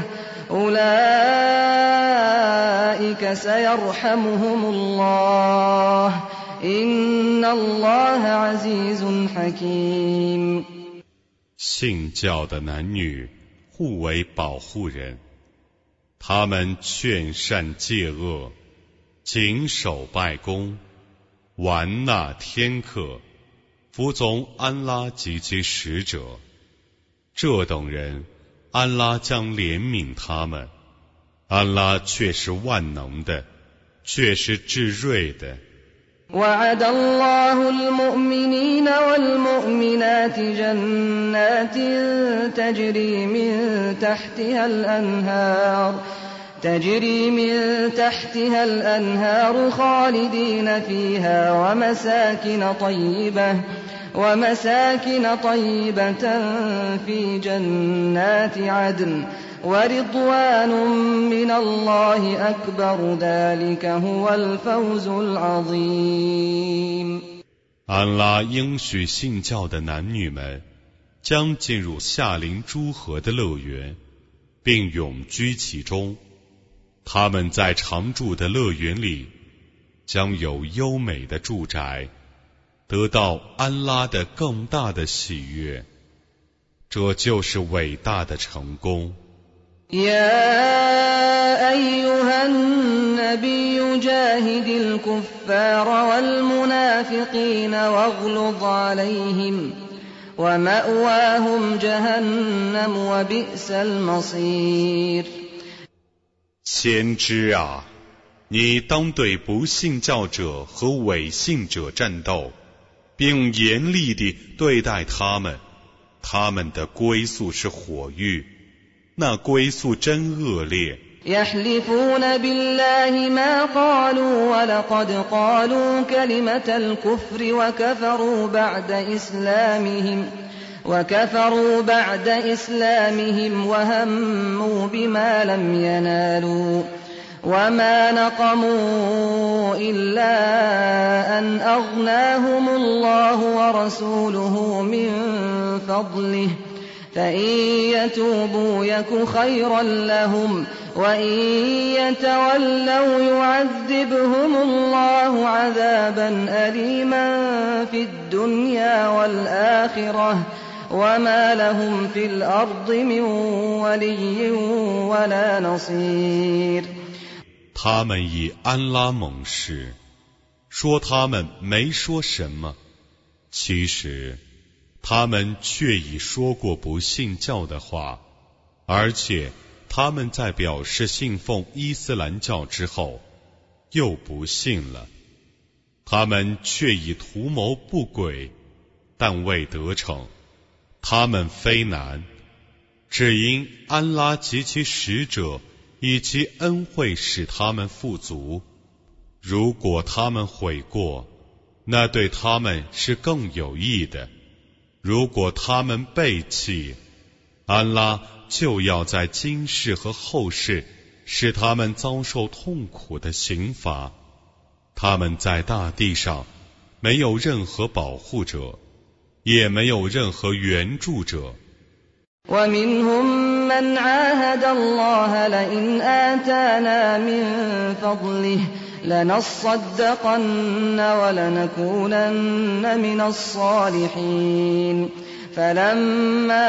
أولئك سيرحمهم الله إن الله عزيز حكيم。 信教的男女互为保护人，他们劝善戒恶，谨守拜功，玩纳天课，服从安拉及其使者，这等人安拉将怜悯他们，安拉却是万能的，却是至睿的。 وعد الله المؤمنين والمؤمنات جنات تجري من تحتها الأنهار تجري من تحتها الأنهار خالدين فيها ومساكن طيبة ومساكن طيبة في جنات عدن ورضوان من الله أكبر ذلك هو الفوز العظيم。 安拉应许信教的男女们将进入夏临诸河的乐园，并永居其中。他们在常住的乐园里将有优美的住宅，得到安拉的更大的喜悦，这就是伟大的成功。 يا أيها النبي جاهد الكفار والمنافقين واغلظ عليهم ومأواهم جهنم وبئس المصير。 先知啊，你当对不信教者和伪信者战斗，并严厉地对待他们，他们的归宿是火狱，那归宿真恶劣。 يحلفون بالله ما قالوا ولقد قالوا كلمة الكفر وكفروا بعد إسلامهم وكفروا بعد إسلامهم وهموا بما لم ينالوا وما نقموا إلا أن أغناهم الله ورسوله من فضله فإن يتوبوا يك خيرا لهم وإن يتولوا يعذبهم الله عذابا أليما في الدنيا والآخرة وما لهم في الأرض من ولي ولا نصير。 他们以安拉盟誓，说他们没说什么，其实他们却已说过不信教的话，而且他们在表示信奉伊斯兰教之后又不信了，他们却已图谋不轨，但未得逞。他们非难，只因安拉及其使者以其恩惠使他们富足。如果他们悔过，那对他们是更有益的。如果他们背弃，安拉就要在今世和后世使他们遭受痛苦的刑罚。他们在大地上没有任何保护者，也没有任何援助者。 ومنهم من عاهد الله لئن آتانا من فضله لنصدقن ولنكونن من الصالحين فلما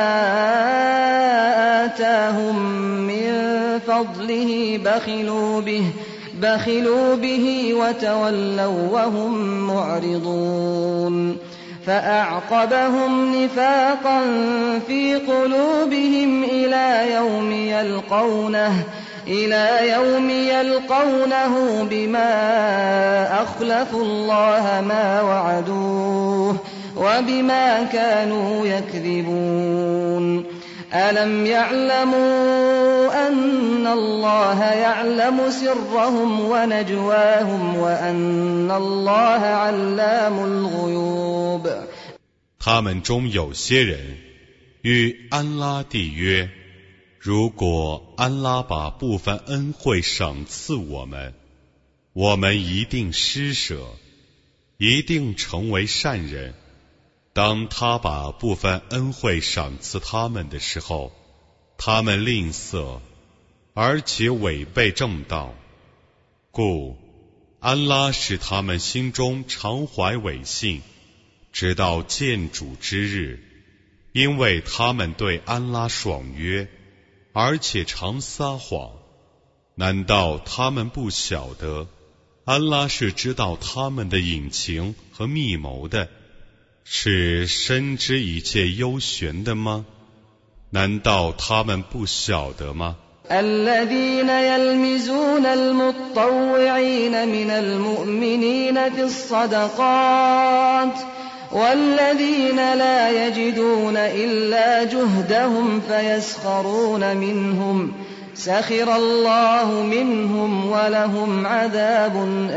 آتاهم من فضله بخلوا به بخلوا به وتولوا وهم معرضون فأعقبهم نفاقا في قلوبهم إلى يوم يلقونه إلى يوم يلقونه بما أخلفوا الله ما وعدوه وبما كانوا يكذبون ألم يعلموا أن الله يعلم سرهم ونجواهم وأن الله علام الغيوب。 他们中有些人与安拉缔约，如果安拉把部分恩惠赏赐我们，我们一定施舍，一定成为善人。当他把部分恩惠赏赐他们的时候，他们吝啬，而且违背正道，故安拉使他们心中常怀伪信，直到见主之日，因为他们对安拉爽约，而且常撒谎。难道他们不晓得安拉是知道他们的隐情和密谋的，是深知一切幽玄的吗？难道他们不晓得吗 الذين يلمزون المطوعين من المؤمنين في الصدقات والذين لا يجدون إلا جهدهم فيسخرون منهم سخر الله منهم ولهم عذاب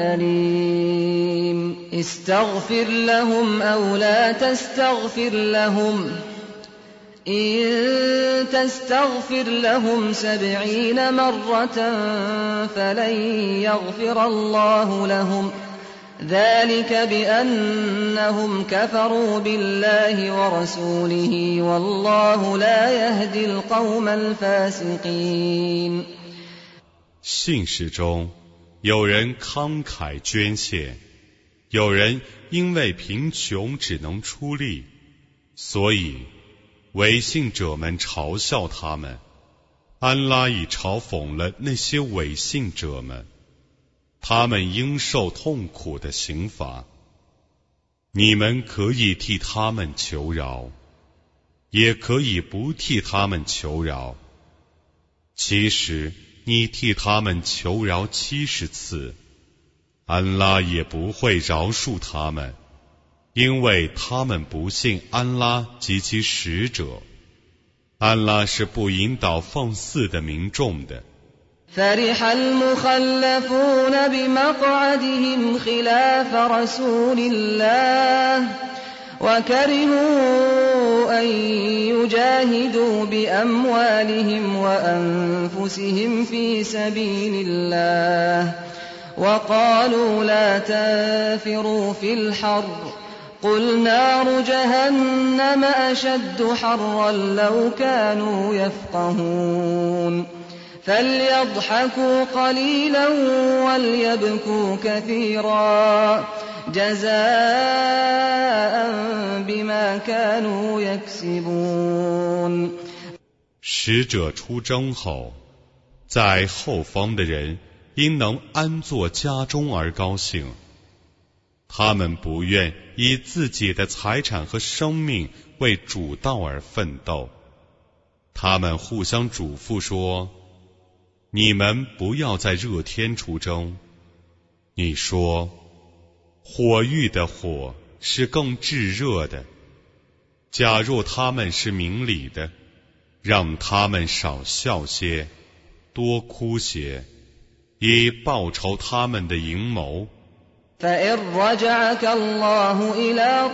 أليم استغفر لهم أو لا تستغفر لهم إن تستغفر لهم سبعين مرة فلن يغفر الله لهم ذلك بأنهم كفروا بالله ورسوله والله لا يهدي القوم الفاسقين。 信士中有人慷慨捐献，有人因为贫穷只能出力，所以伪信者们嘲笑他们，安拉已嘲讽了那些伪信者们。 他们应受痛苦的刑罚。你们可以替他们求饶，也可以不替他们求饶。其实你替他们求饶七十次，安拉也不会饶恕他们，因为他们不信安拉及其使者。安拉是不引导放肆的民众的。 فرح المخلفون بمقعدهم خلاف رسول الله وكرهوا أن يجاهدوا بأموالهم وأنفسهم في سبيل الله وقالوا لا تنفروا في الحر قل نار جهنم أشد حرا لو كانوا يفقهون فليضحكوا قليلا وليبكوا كثيرا جزاء بما كانوا يكسبون。 使者出征后，在后方的人因能安坐家中而高兴，他们不愿以自己的财产和生命为主道而奋斗。他们互相嘱咐说，你们不要在热天出征。你说，火域的火是更炙热的。假若他们是明理的，让他们少笑些，多哭些，以报酬他们的阴谋。 فإن رجعك الله إلى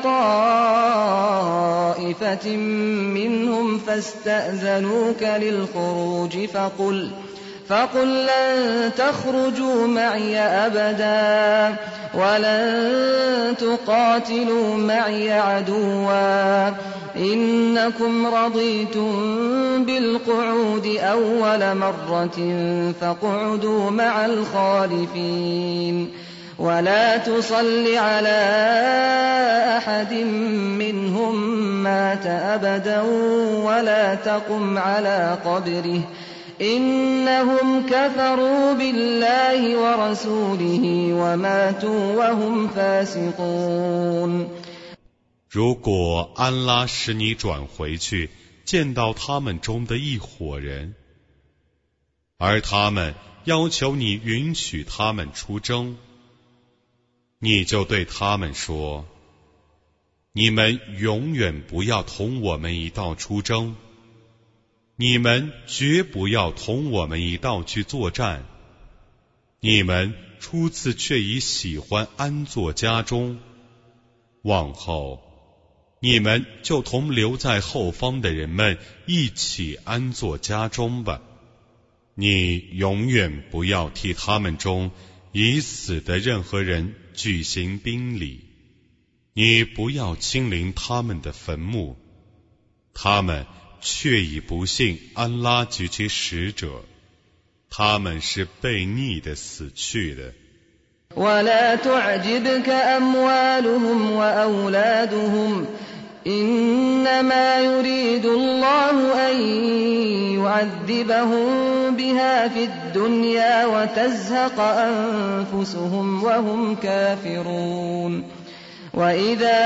طائفة منهم فاستأذنوك للخروج فقل فقل لن تخرجوا معي أبدا ولن تقاتلوا معي عدوا إنكم رضيتم بالقعود أول مرة فاقعدوا مع الخالفين ولا تصل على أحد منهم مات أبدا ولا تقم على قبره إنهم كفروا بالله ورسوله وماتوا وهم فاسقون。 如果安拉使你转回去，见到他们中的一伙人，而他们要求你允许他们出征，你就对他们说，你们永远不要同我们一道出征，你们绝不要同我们一道去作战，你们初次却已喜欢安坐家中，往后你们就同留在后方的人们一起安坐家中吧。你永远不要替他们中已死的任何人举行宾礼，你不要亲临他们的坟墓，他们却已不信安拉及其使者，他们是悖逆的死去的。 ولا تعجبك أموالهم وأولادهم إنما يريد الله أن يعذبهم بها في الدنيا وتزهق أنفسهم وهم كافرون وإذا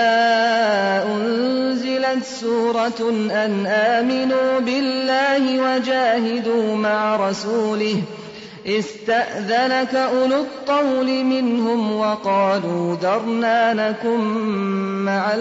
أنزلت سورة أن آمنوا بالله وجاهدوا مع رسوله استأذنك أولو الطول منهم وقالوا ذرنا نكن مع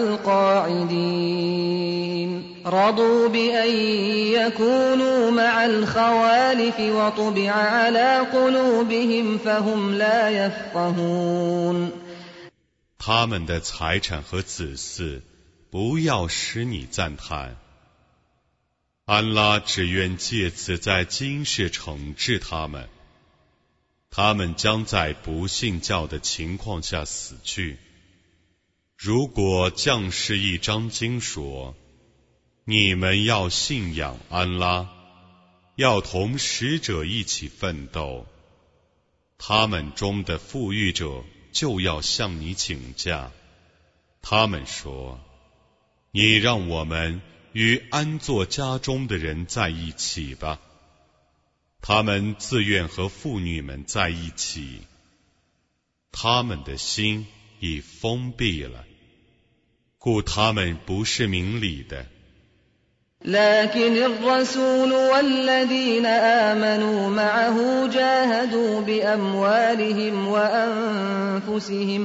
القاعدين رضوا بأن يكونوا مع الخوالف وطبع على قلوبهم فهم لا يفقهون。 他们的财产和子嗣不要使你赞叹，安拉只愿借此在今世惩治他们，他们将在不信教的情况下死去。如果降世一章经说，你们要信仰安拉，要同使者一起奋斗，他们中的富裕者就要向你请假。他们说，你让我们与安坐家中的人在一起吧。他们自愿和妇女们在一起， 他们的心已封闭了，故他们不是明理的。 لكن الرسول والذين آمنوا معه جاهدوا بأموالهم وأنفسهم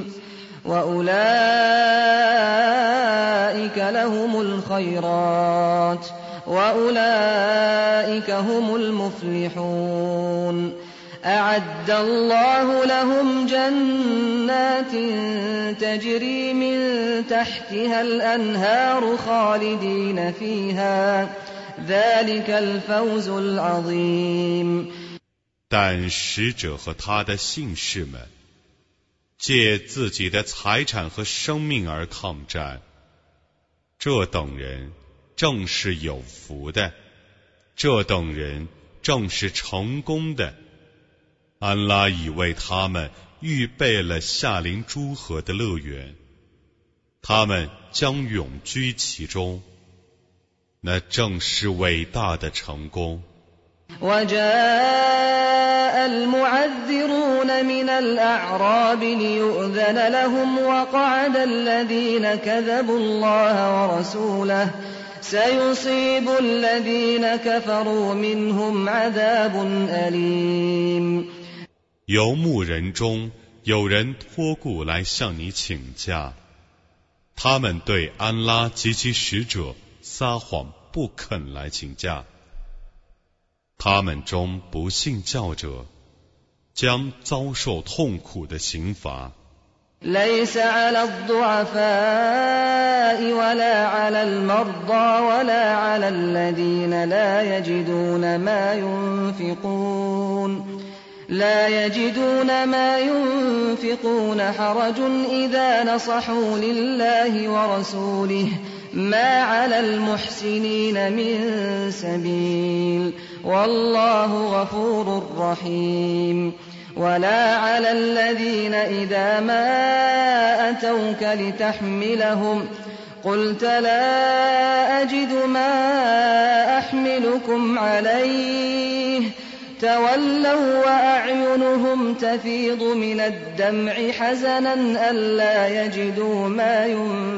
وأولئك لهم الخيرات وأولئك هم المفلحون أعد الله لهم جنات تجري من تحتها الأنهار خالدين فيها ذلك الفوز العظيم。 但使者和他的信士们借自己的财产和生命而抗战，这等人正是有福的，这等人正是成功的。安拉已为他们预备了夏临诸河的乐园，他们将永居其中，那正是伟大的成功。 وجاء المعذرون من الأعراب ليؤذن لهم وقعد الذين كذبوا الله ورسوله سيصيب الذين كفروا منهم عذاب أليم。 游牧人中有人托故来向你请假，他们对安拉及其使者撒谎不肯来请假，他们中不信教者将遭受痛苦的刑罚。 ليس على الضعفاء ولا على المرضى ولا على الذين لا يجدون ما ينفقون لا يجدون ما ينفقون حرج إذا نصحوا لله ورسوله ما على المحسنين من سبيل والله غفور رحيم ولا على الذين إذا ما أتوك لتحملهم قلت لا أجد ما أحملكم عليه تولوا وأعينهم تفيض من الدمع حزنا ألا يجدوا ما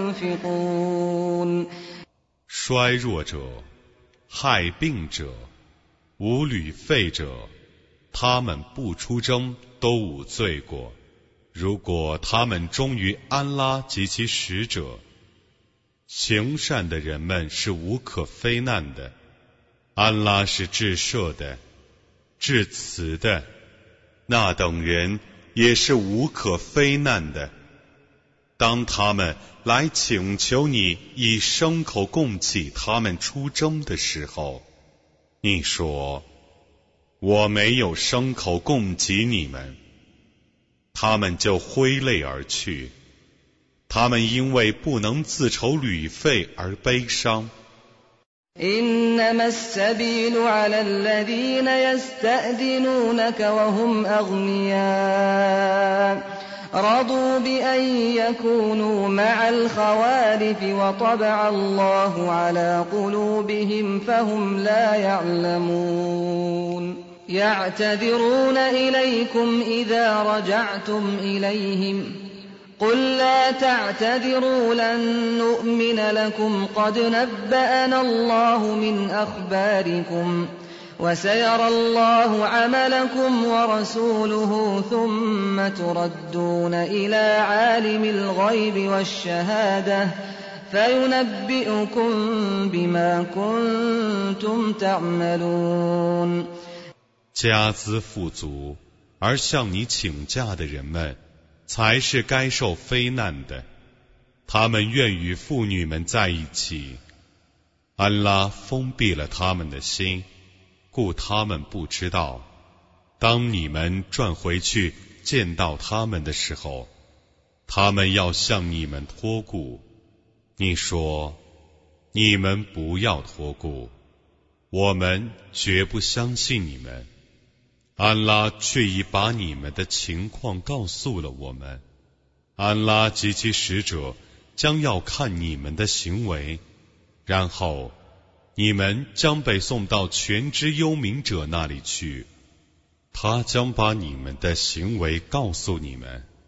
ينفقون。 衰弱者、害病者、无旅费者，他们不出征都无罪过。如果他们忠于安拉及其使者，行善的人们是无可非难的，安拉是至赦的至慈的，那等人也是无可非难的。当他们来请求你以牲口供给他们出征的时候，你说我没有牲口供给你们，他们就挥泪而去，他们因为不能自筹旅费而悲伤。 إنما السبيل على الذين يستأذنونك وهم أغنياء رضوا بأن يكونوا مع الخوالف وطبع الله على قلوبهم فهم لا يعلمون يعتذرون إليكم إذا رجعتم إليهم قل لا تعتذروا لن نؤمن لكم قد نبأنا الله من أخباركم وسيرى الله عملكم ورسوله ثم تردون إلى عالم الغيب والشهادة فينبئكم بما كنتم تعملون。 家资富足而向你请假的人们才是该受非难的，他们愿与妇女们在一起，安拉封闭了他们的心，故他们不知道。当你们转回去见到他们的时候，他们要向你们托故，你说你们不要托故，我们绝不相信你们。安拉却已把你们的情况告诉了我们，安拉及其使者将要看你们的行为，然后你们将被送到全知幽冥者那里去，他将把你们的行为告诉你们。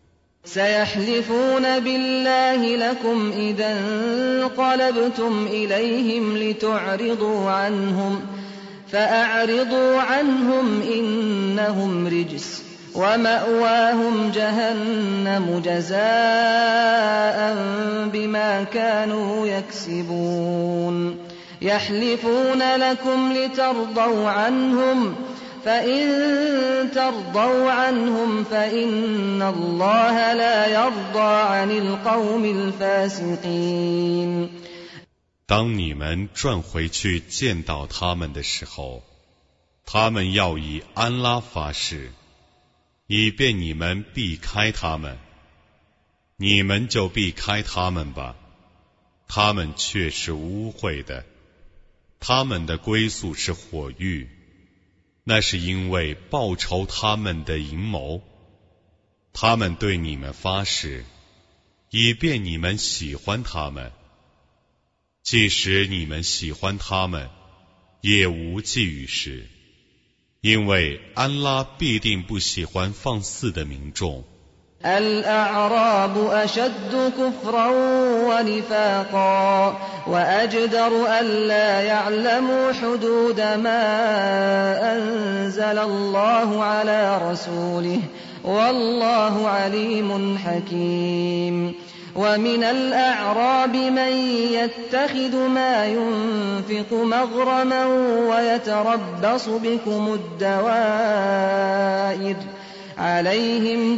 سيحلفون بالله لكم إذا انقلبتم إليهم لتعرضوا عنهم فأعرضوا عنهم إنهم رجس ومأواهم جهنم جزاء بما كانوا يكسبون يحلفون لكم لترضوا عنهم فإن ترضوا عنهم فإن الله لا يرضى عن القوم الفاسقين。 当你们转回去见到他们的时候，他们要以安拉发誓，以便你们避开他们，你们就避开他们吧，他们却是污秽的，他们的归宿是火狱，那是因为报仇他们的阴谋。他们对你们发誓，以便你们喜欢他们，即使你们喜欢他们，也无济于事，因为安拉必定不喜欢放肆的民众。 الأعراب أشد كفرا ونفاقا وأجدر ألا يعلموا حدود ما أنزل الله على رسوله والله عليم حكيم ومن الأعراب من يتخذ ما ينفق مغرما ويتربص بكم الدوائر عليهم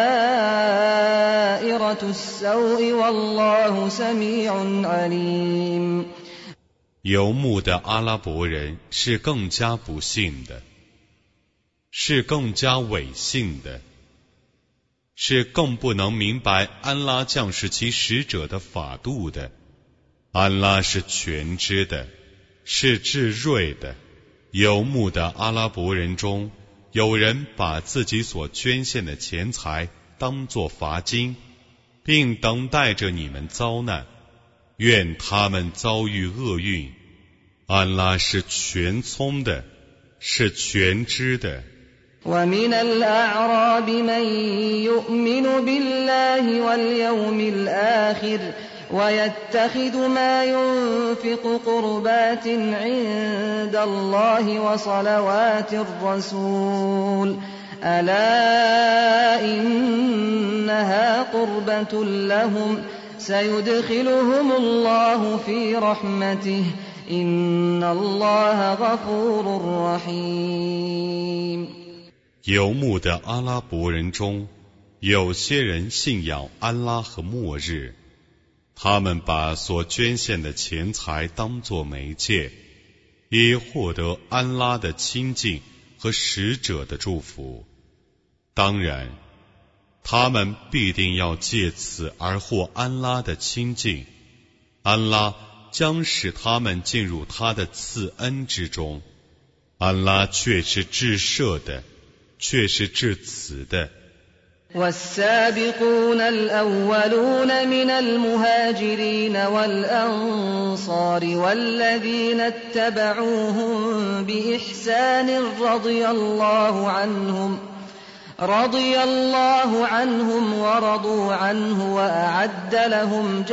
دائرة السوء والله سميع عليم。 游牧的阿拉伯人是更加不信的，是更加伪信的，是更不能明白安拉降示其使者的法度的。安拉是全知的，是至睿的。游牧的阿拉伯人中，有人把自己所捐献的钱财当作罚金，并等待着你们遭难，愿他们遭遇厄运。安拉是全聪的，是全知的。 ومن الأعراب من يؤمن بالله واليوم الآخر ويتخذ ما ينفق قربات عند الله وصلوات الرسول ألا إنها قربة لهم سيدخلهم الله في رحمته إن الله غفور رحيم。 游牧的阿拉伯人中，有些人信仰安拉和末日，他们把所捐献的钱财当作媒介，以获得安拉的亲近和使者的祝福。当然，他们必定要借此而获安拉的亲近，安拉将使他们进入他的赐恩之中。安拉却是至赦的，却是至慈的。 والسابقون الأولون من المهاجرين والأنصار والذين اتبعوهم بإحسان رضي الله عنهم رضي الله عنهم ورضوا عنه وأعد لهم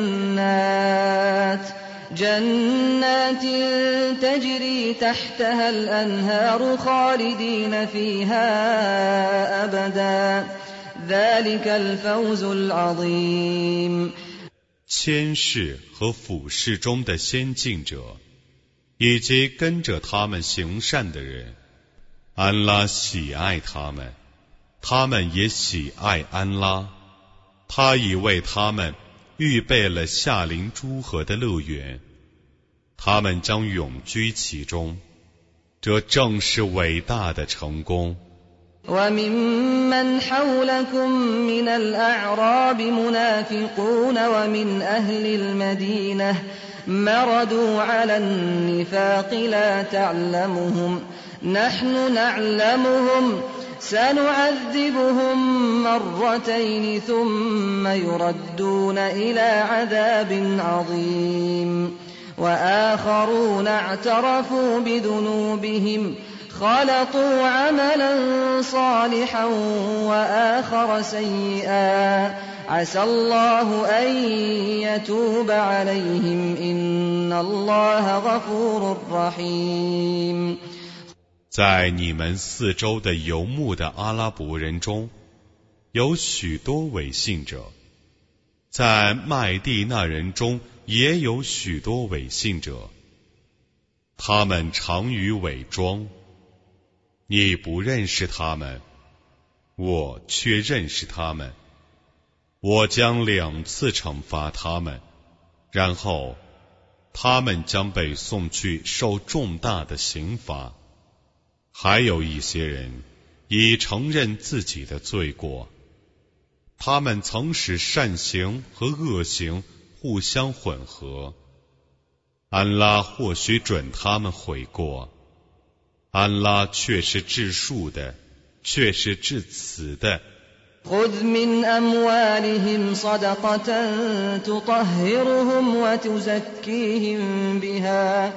جنات جنات تجري تحتها الأنهار خالدين فيها أبدا ذلك الفوز العظيم。 谦士和俯视中的先进者，以及跟着他们行善的人，安拉喜爱他们，他们也喜爱安拉，他已为他们预备了夏临诸河的乐园，他们将永居其中，这正是伟大的成功。 وممن حولكم من الأعراب منافقون ومن أهل المدينة مردوا على النفاق لا تعلمهم نحن نعلمهم سنعذبهم مرتين ثم يردون إلى عذاب عظيم وآخرون اعترفوا بذنوبهم خلطوا عملا صالحا وآخر سيئا عسى الله أن يتوب عليهم إن الله غفور رحيم。 在你们四周的游牧的阿拉伯人中，有许多伪信者；在麦地那人中也有许多伪信者。他们常于伪装，你不认识他们，我却认识他们。我将两次惩罚他们，然后他们将被送去受重大的刑罚。还有一些人已承认自己的罪过，他们曾使善行和恶行互相混合。安拉或许准他们悔过，安拉却是至恕的，却是至慈的。 خذ من أموالهم صدقة تطهرهم وتزكيهم بها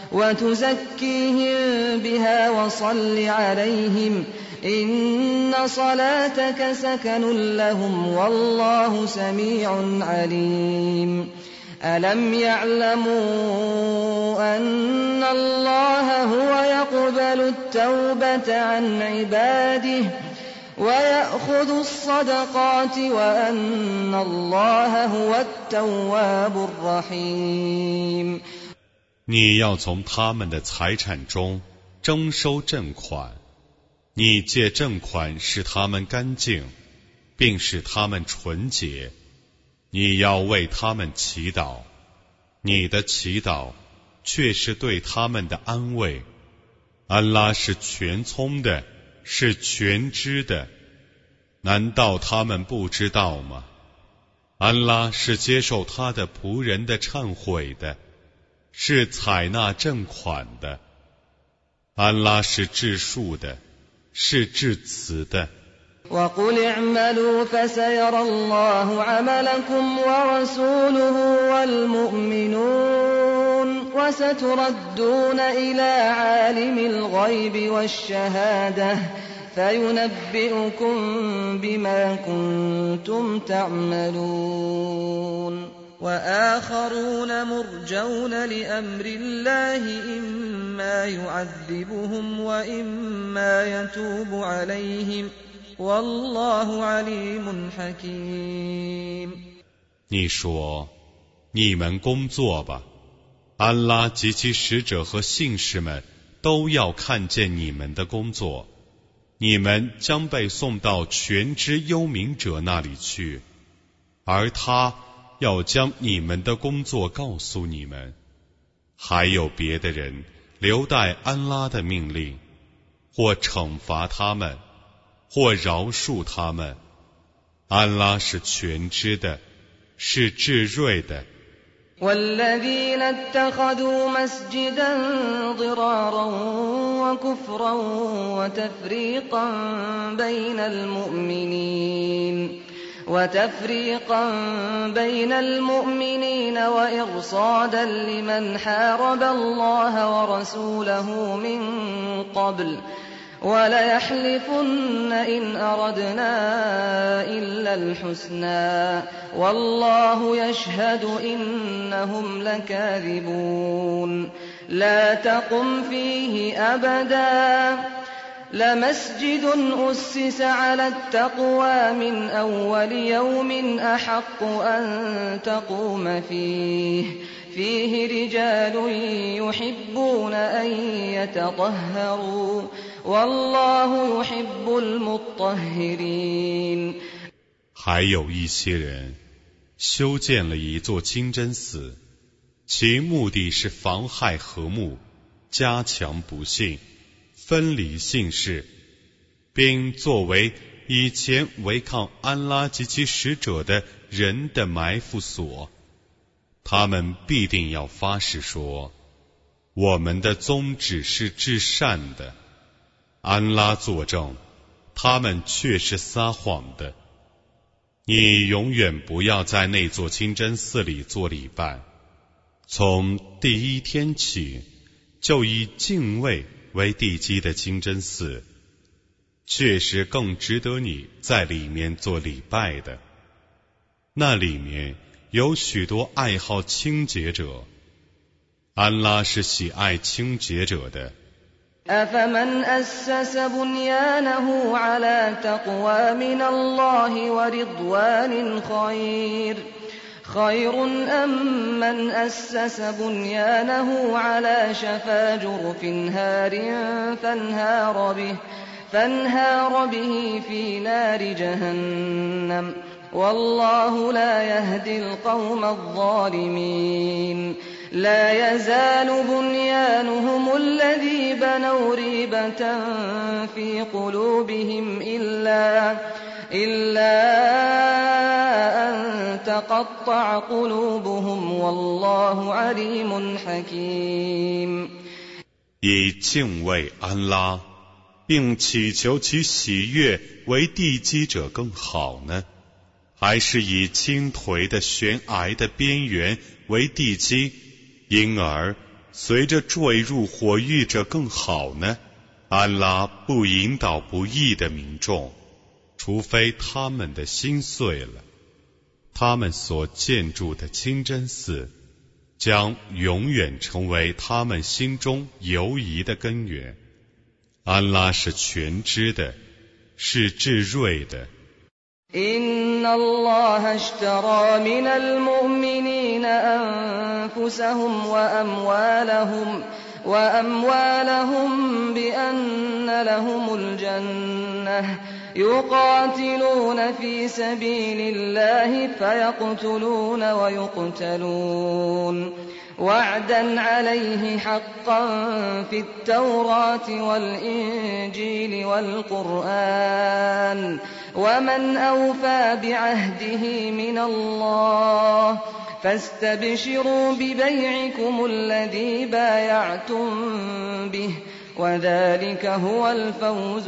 وتزكيهم بها وصل عليهم إن صلاتك سكن لهم والله سميع عليم ألم يعلموا أن الله هو يقبل التوبة عن عباده ويأخذ الصدقات وأن الله هو التواب الرحيم。 你要从他们的财产中征收赈款，你借赈款使他们干净，并使他们纯洁。你要为他们祈祷，你的祈祷却是对他们的安慰。安拉是全聪的，是全知的，难道他们不知道吗？安拉是接受他的仆人的忏悔的，是采纳赈款的。安拉是至恕的，是至慈的。 وقل اعملوا فسيرى الله عملكم ورسوله والمؤمنون وستردون إلى عالم الغيب والشهادة فينبئكم بما كنتم تعملون وآخرون مرجون لأمر الله إما يعذبهم وإما يتوب عليهم والله عليم حكيم。 你说，你们工作吧，安拉及其使者和信士们都要看见你们的工作，你们将被送到全知幽冥者那里去，而他要将你们的工作告诉你们。还有别的人留待安拉的命令，或惩罚他们，或饶恕他们。安拉是全知的，是至睿的。 والذين اتخذوا مسجدا ضرارا وكفرا وتفريقا بين المؤمنين وتفريقا بين المؤمنين وإرصادا لمن حارب الله ورسوله من قبل وليحلفن إن أردنا إلا الحسنى والله يشهد إنهم لكاذبون لا تقم فيه أبدا لمسجد أسس على التقوى من أول يوم أحق أن تقوم فيه فيه رجال يحبون أن يتطهروا والله يحب المطهرين。 还有一些人修建了一座清真寺，其目的是妨害和睦，加强不信，分离信士，并作为以前违抗安拉及其使者的人的埋伏所。他们必定要发誓说，我们的宗旨是至善的。安拉作证，他们却是撒谎的。你永远不要在那座清真寺里做礼拜，从第一天起就以敬畏为地基的清真寺，确实更值得你在里面做礼拜的。那里面有许多爱好清洁者，安拉是喜爱清洁者的。 أفمن أسس بنيانه على تقوى من الله ورضوان خير خير أم من أسس بنيانه على شفا جرف هار فانهار به فانهار به في نار جهنم والله لا يهدي القوم الظالمين لا يزال بنيانهم الذي بنوا ريبة في قلوبهم إلا إلا أن تقطع قلوبهم والله عليم حكيم 以敬畏安拉并祈求其喜悦为地基者更好呢，还是以倾颓的悬崖的边缘为地基，因而随着坠入火狱者更好呢？安拉不引导不义的民众，除非他们的心碎了。他们所建筑的清真寺将永远成为他们心中犹疑的根源。安拉是全知的，是至睿的。 إن الله اشترى من المؤمنين أنفسهم وأموالهم وأموالهم بأن لهم الجنة يقاتلون في سبيل الله فيقتلون ويقتلون وعدا عليه حقا في التوراة والإنجيل والقرآن ومن أوفى بعهده من الله فاستبشروا ببيعكم الذي بايعتم به وذلك هو الفوز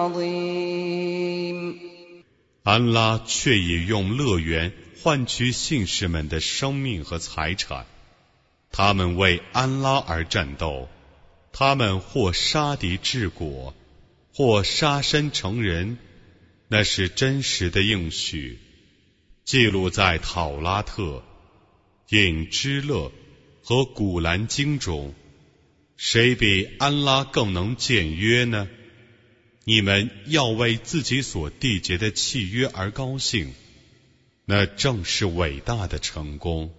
العظيم 安拉却已用乐园换取信士们的生命和财产，他们为安拉而战斗，他们或杀敌治国，或杀身成仁，那是真实的应许，记录在讨拉特、隐之勒和古兰经中。谁比安拉更能僭约呢？你们要为自己所缔结的契约而高兴，那正是伟大的成功。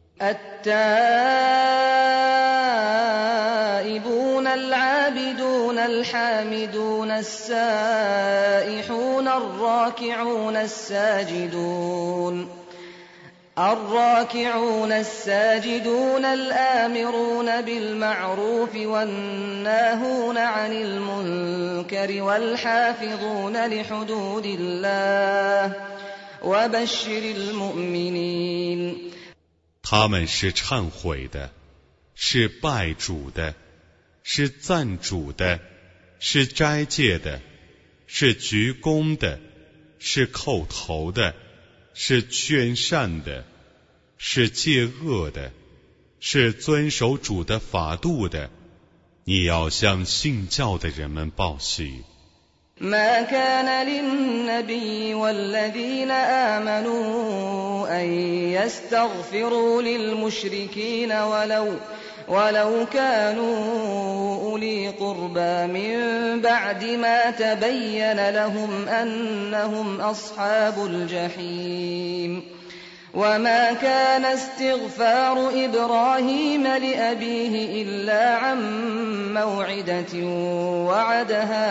التائبون العابدون الحامدون السائحون الراكعون الساجدون الراكعون الساجدون الآمرون بالمعروف والناهون عن المنكر والحافظون لحدود الله وبشر المؤمنين 他们是忏悔的，是拜主的，是赞主的，是斋戒的，是鞠躬的，是叩头的，是劝善的，是戒恶的，是遵守主的法度的。你要向信教的人们报喜。 ما كان للنبي والذين آمنوا أن يستغفروا للمشركين ولو ولو كانوا أولي قربى من بعد ما تبين لهم أنهم أصحاب الجحيم وما كان استغفار إبراهيم لأبيه إلا عن موعدة وعدها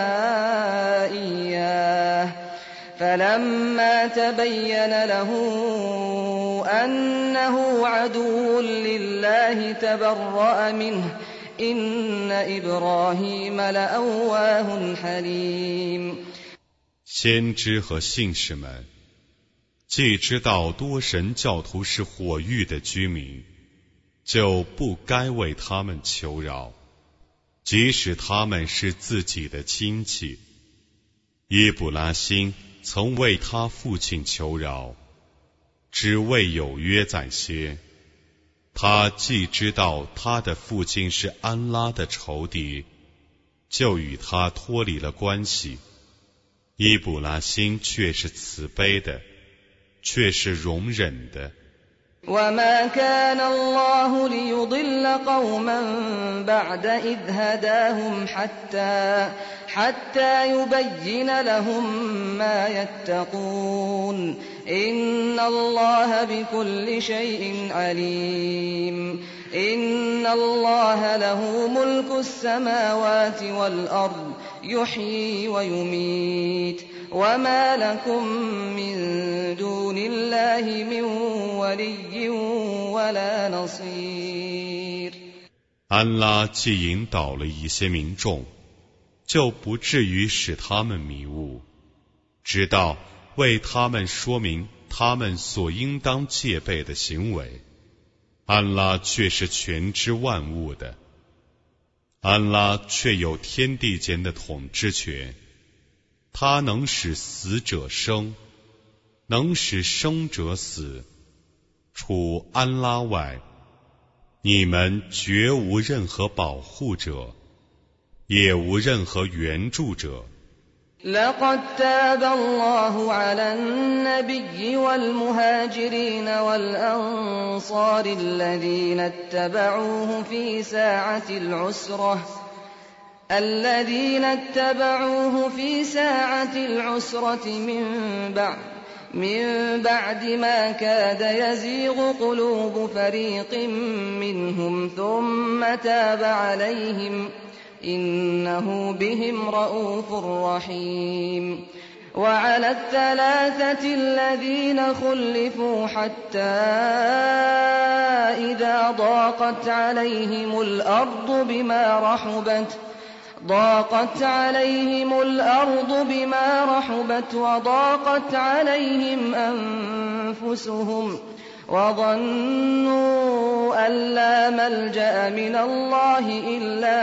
إياه فلما تبين له أنه عدو لله تبرأ منه إن إبراهيم لأواه حليم 先知和信士们既知道多神教徒是火狱的居民，就不该为他们求饶，即使他们是自己的亲戚。伊卜拉欣曾为他父亲求饶，只为有约在先。他既知道他的父亲是安拉的仇敌， 就与他脱离了关系。伊卜拉欣却是慈悲的，却是容忍的。 وما كان الله ليضل قوما بعد إذ هداهم حتى حتى يبين لهم ما يتقون إن الله بكل شيء عليم إن الله له ملك السماوات والأرض يحيي ويميت وما لكم من دون الله من ولي ولا نصير。 安拉既引导了一些民众，就不至于使他们迷误，直到为他们说明他们所应当戒备的行为。安拉却是全知万物的，安拉却有天地间的统治权，他能使死者生，能使生者死。除安拉外，你们绝无任何保护者，也无任何援助者。 لقد تاب الله على النبي والمهاجرين والأنصار الذين اتبعوه في ساعة العسرة الذين اتبعوه في ساعة العسرة من بعد من بعد ما كاد يزيغ قلوب فريق منهم ثم تاب عليهم إنه بهم رءوف رحيم وعلى الثلاثة الذين خلفوا حتى إذا ضاقت عليهم الأرض بما رحبت ضاقت عليهم الأرض بما رحبت وضاقت عليهم أنفسهم وظنوا أن لا ملجأ من الله إلا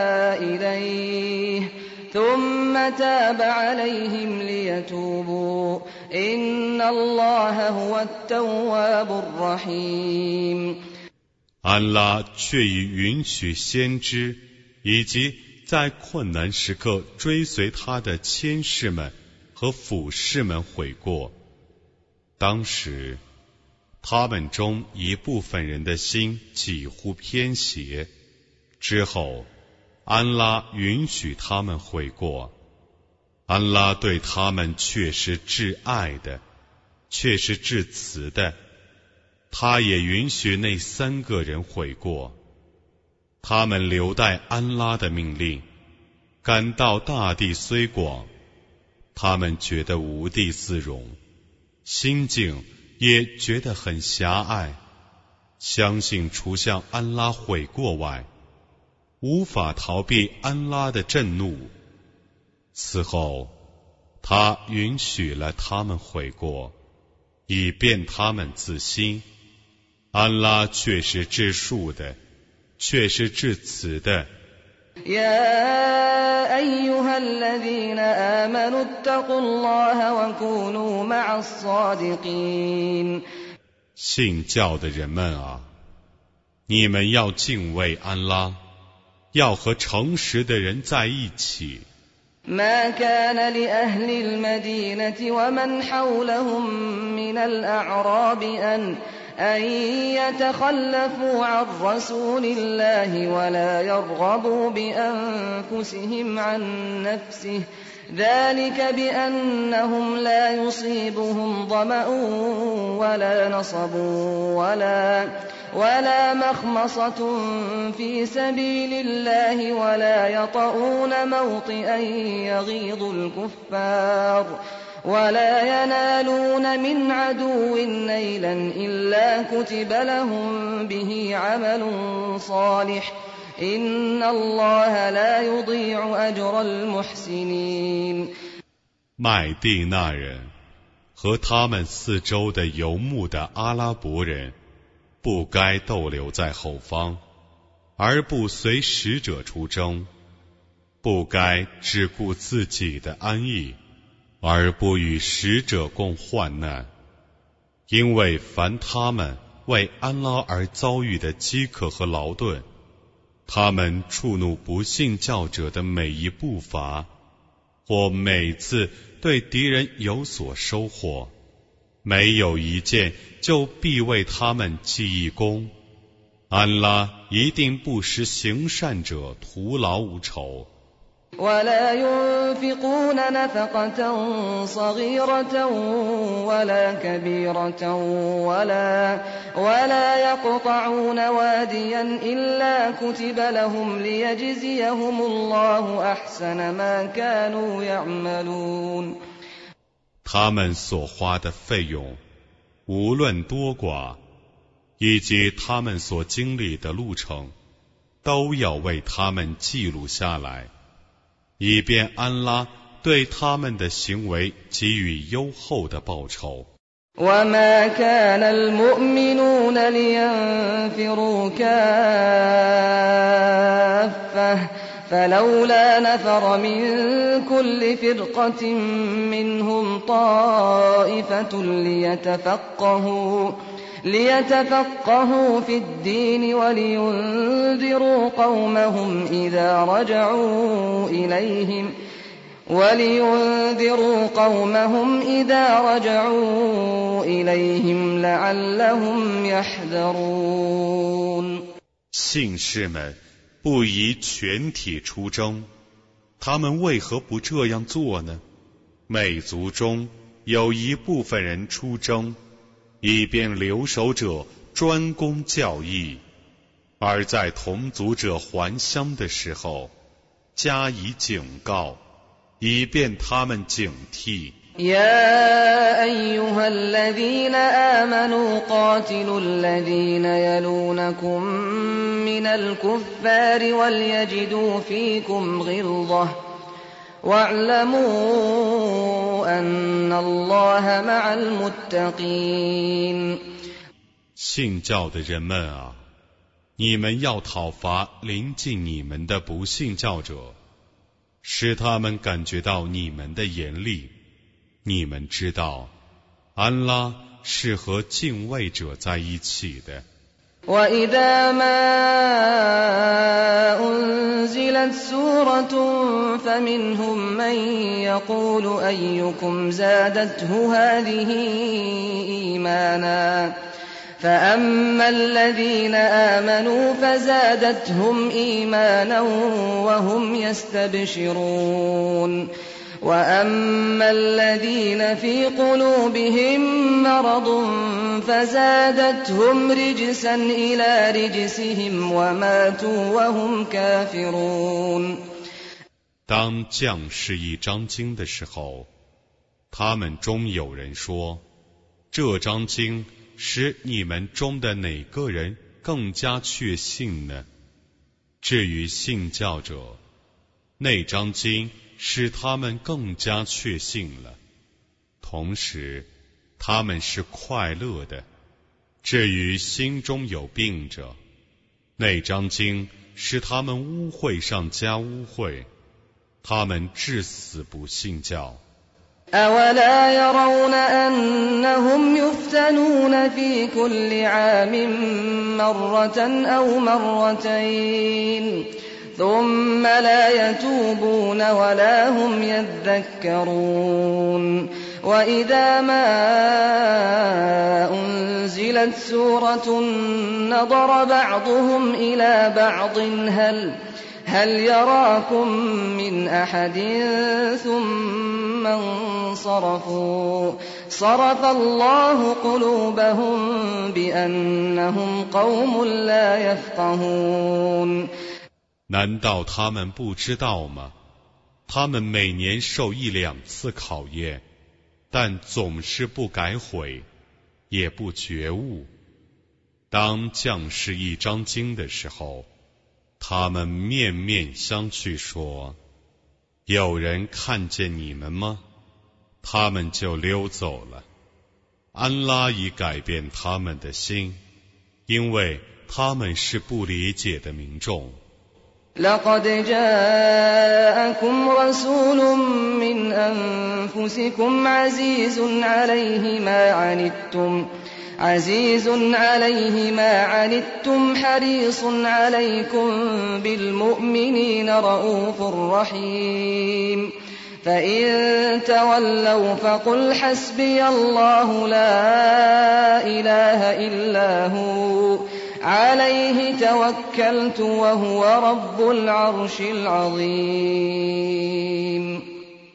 إليه ثم تاب عليهم ليتوبوا إن الله هو التواب الرحيم。 安拉却已允许先知以及在困难时刻追随他的谦士们和俯士们悔过。当时他们中一部分人的心几乎偏邪，之后安拉允许他们悔过。安拉对他们却是至爱的，却是至慈的。他也允许那三个人悔过。他们留待安拉的命令，感到大地虽广，他们觉得无地自容，心境也觉得很狭隘，相信除向安拉悔过外，无法逃避安拉的震怒。此后，他允许了他们悔过，以便他们自新。安拉却是至恕的，却是至慈的。 يا أيها الذين آمنوا اتقوا الله وكونوا مع الصادقين。 信教的人们啊，你们要敬畏安拉，要和诚实的人在一起。 ما كان لأهل المدينة ومن حولهم من الأعراب أن أن يتخلفوا عن رسول الله ولا يرغبوا بأنفسهم عن نفسه ذلك بأنهم لا يصيبهم ظمأ ولا نصب ولا ولا مخمصة في سبيل الله ولا يطؤون موطئا يغيظ الكفار ولا ينالون من عدو نيلا إلا كتب لهم به عمل صالح إن الله لا يضيع أجر المحسنين。 麦地那人和他们四周的游牧的阿拉伯人，不该逗留在后方，而不随使者出征；不该只顾自己的安逸，而不与使者共患难。因为凡他们为安拉而遭遇的饥渴和劳顿， 他们触怒不信教者的每一步伐，或每次对敌人有所收获，没有一件就必为他们记一功。安拉一定不使行善者徒劳无酬。 ولا ينفقون نفقة صغيرة ولا كبيرة ولا ولا يقطعون واديا إلا كتب لهم ليجزيهم الله أحسن ما كانوا يعملون。 他们所花的费用，无论多寡，以及他们所经历的路程，都要为他们记录下来，以便安拉对他们的行为给予优厚的报酬。 وما كان المؤمنون لينفروا كافة فلولا نفر من كل فرقة منهم طائفة ليتفقهوا ليتفقهوا في الدين ولينذروا قومهم إذا رجعوا إليهم ولينذروا قومهم إذا رجعوا إليهم لعلهم يحذرون。 信士们不宜全体出征，他们为何不这样做呢？每族中有一部分人出征，以便留守者专攻教义，而在同族者还乡的时候加以警告，以便他们警惕。 يا أيها الذين آمنوا قاتلوا الذين يلونكم من الكفار وليجدوا فيكم غلظة واعلموا أن الله مع المتقين。 信教的人们啊，你们要讨伐临近你们的不信教者，使他们感觉到你们的严厉。你们知道，安拉是和敬畏者在一起的。 وإذا ما أنزلت سورة فمنهم من يقول أيكم زادته هذه إيمانا فأما الذين آمنوا فزادتهم إيمانا وهم يستبشرون وأما الذين في قلوبهم مرض فزادتهم رجسا إلى رجسهم وماتوا وهم كافرون。 当降世一章经的时候，他们中有人说，这章经使你们中的哪个人更加确信呢？至于信教者，那章经使他们更加确信了，同时他们是快乐的。至于心中有病者，那章经使他们污秽上加污秽，他们至死不信教。 أولا يرون أنهم يفتنون في كل عام مرة أو مرتين ثم لا يتوبون ولا هم يذكرون وإذا ما أنزلت سورة نظر بعضهم إلى بعض هل هل يراكم من أحد ثم انصرفوا صرف الله قلوبهم بأنهم قوم لا يفقهون。 难道他们不知道吗？他们每年受一两次考验，但总是不改悔，也不觉悟。当降世一章经的时候，他们面面相觑说，有人看见你们吗？他们就溜走了。安拉已改变他们的心，因为他们是不理解的民众。 لقد جاءكم رسول من أنفسكم عزيز عليه ما عنتم عزيز عليه ما عنتم حريص عليكم بالمؤمنين رءوف رحيم فإن تولوا فقل حسبي الله لا إله إلا هو عليه توكلت وهو رب العرش العظيم。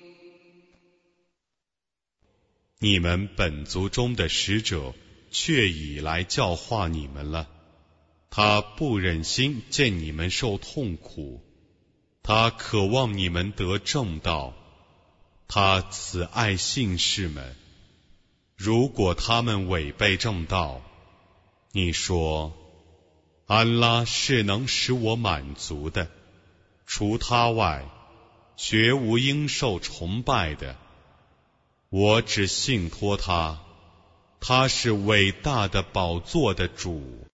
你们本族中的使者却已来教化你们了，他不忍心见你们受痛苦，他渴望你们得正道，他慈爱信士们。如果他们违背正道，你说安拉是能使我满足的，除他外绝无应受崇拜的，我只信托他，他是伟大的宝座的主。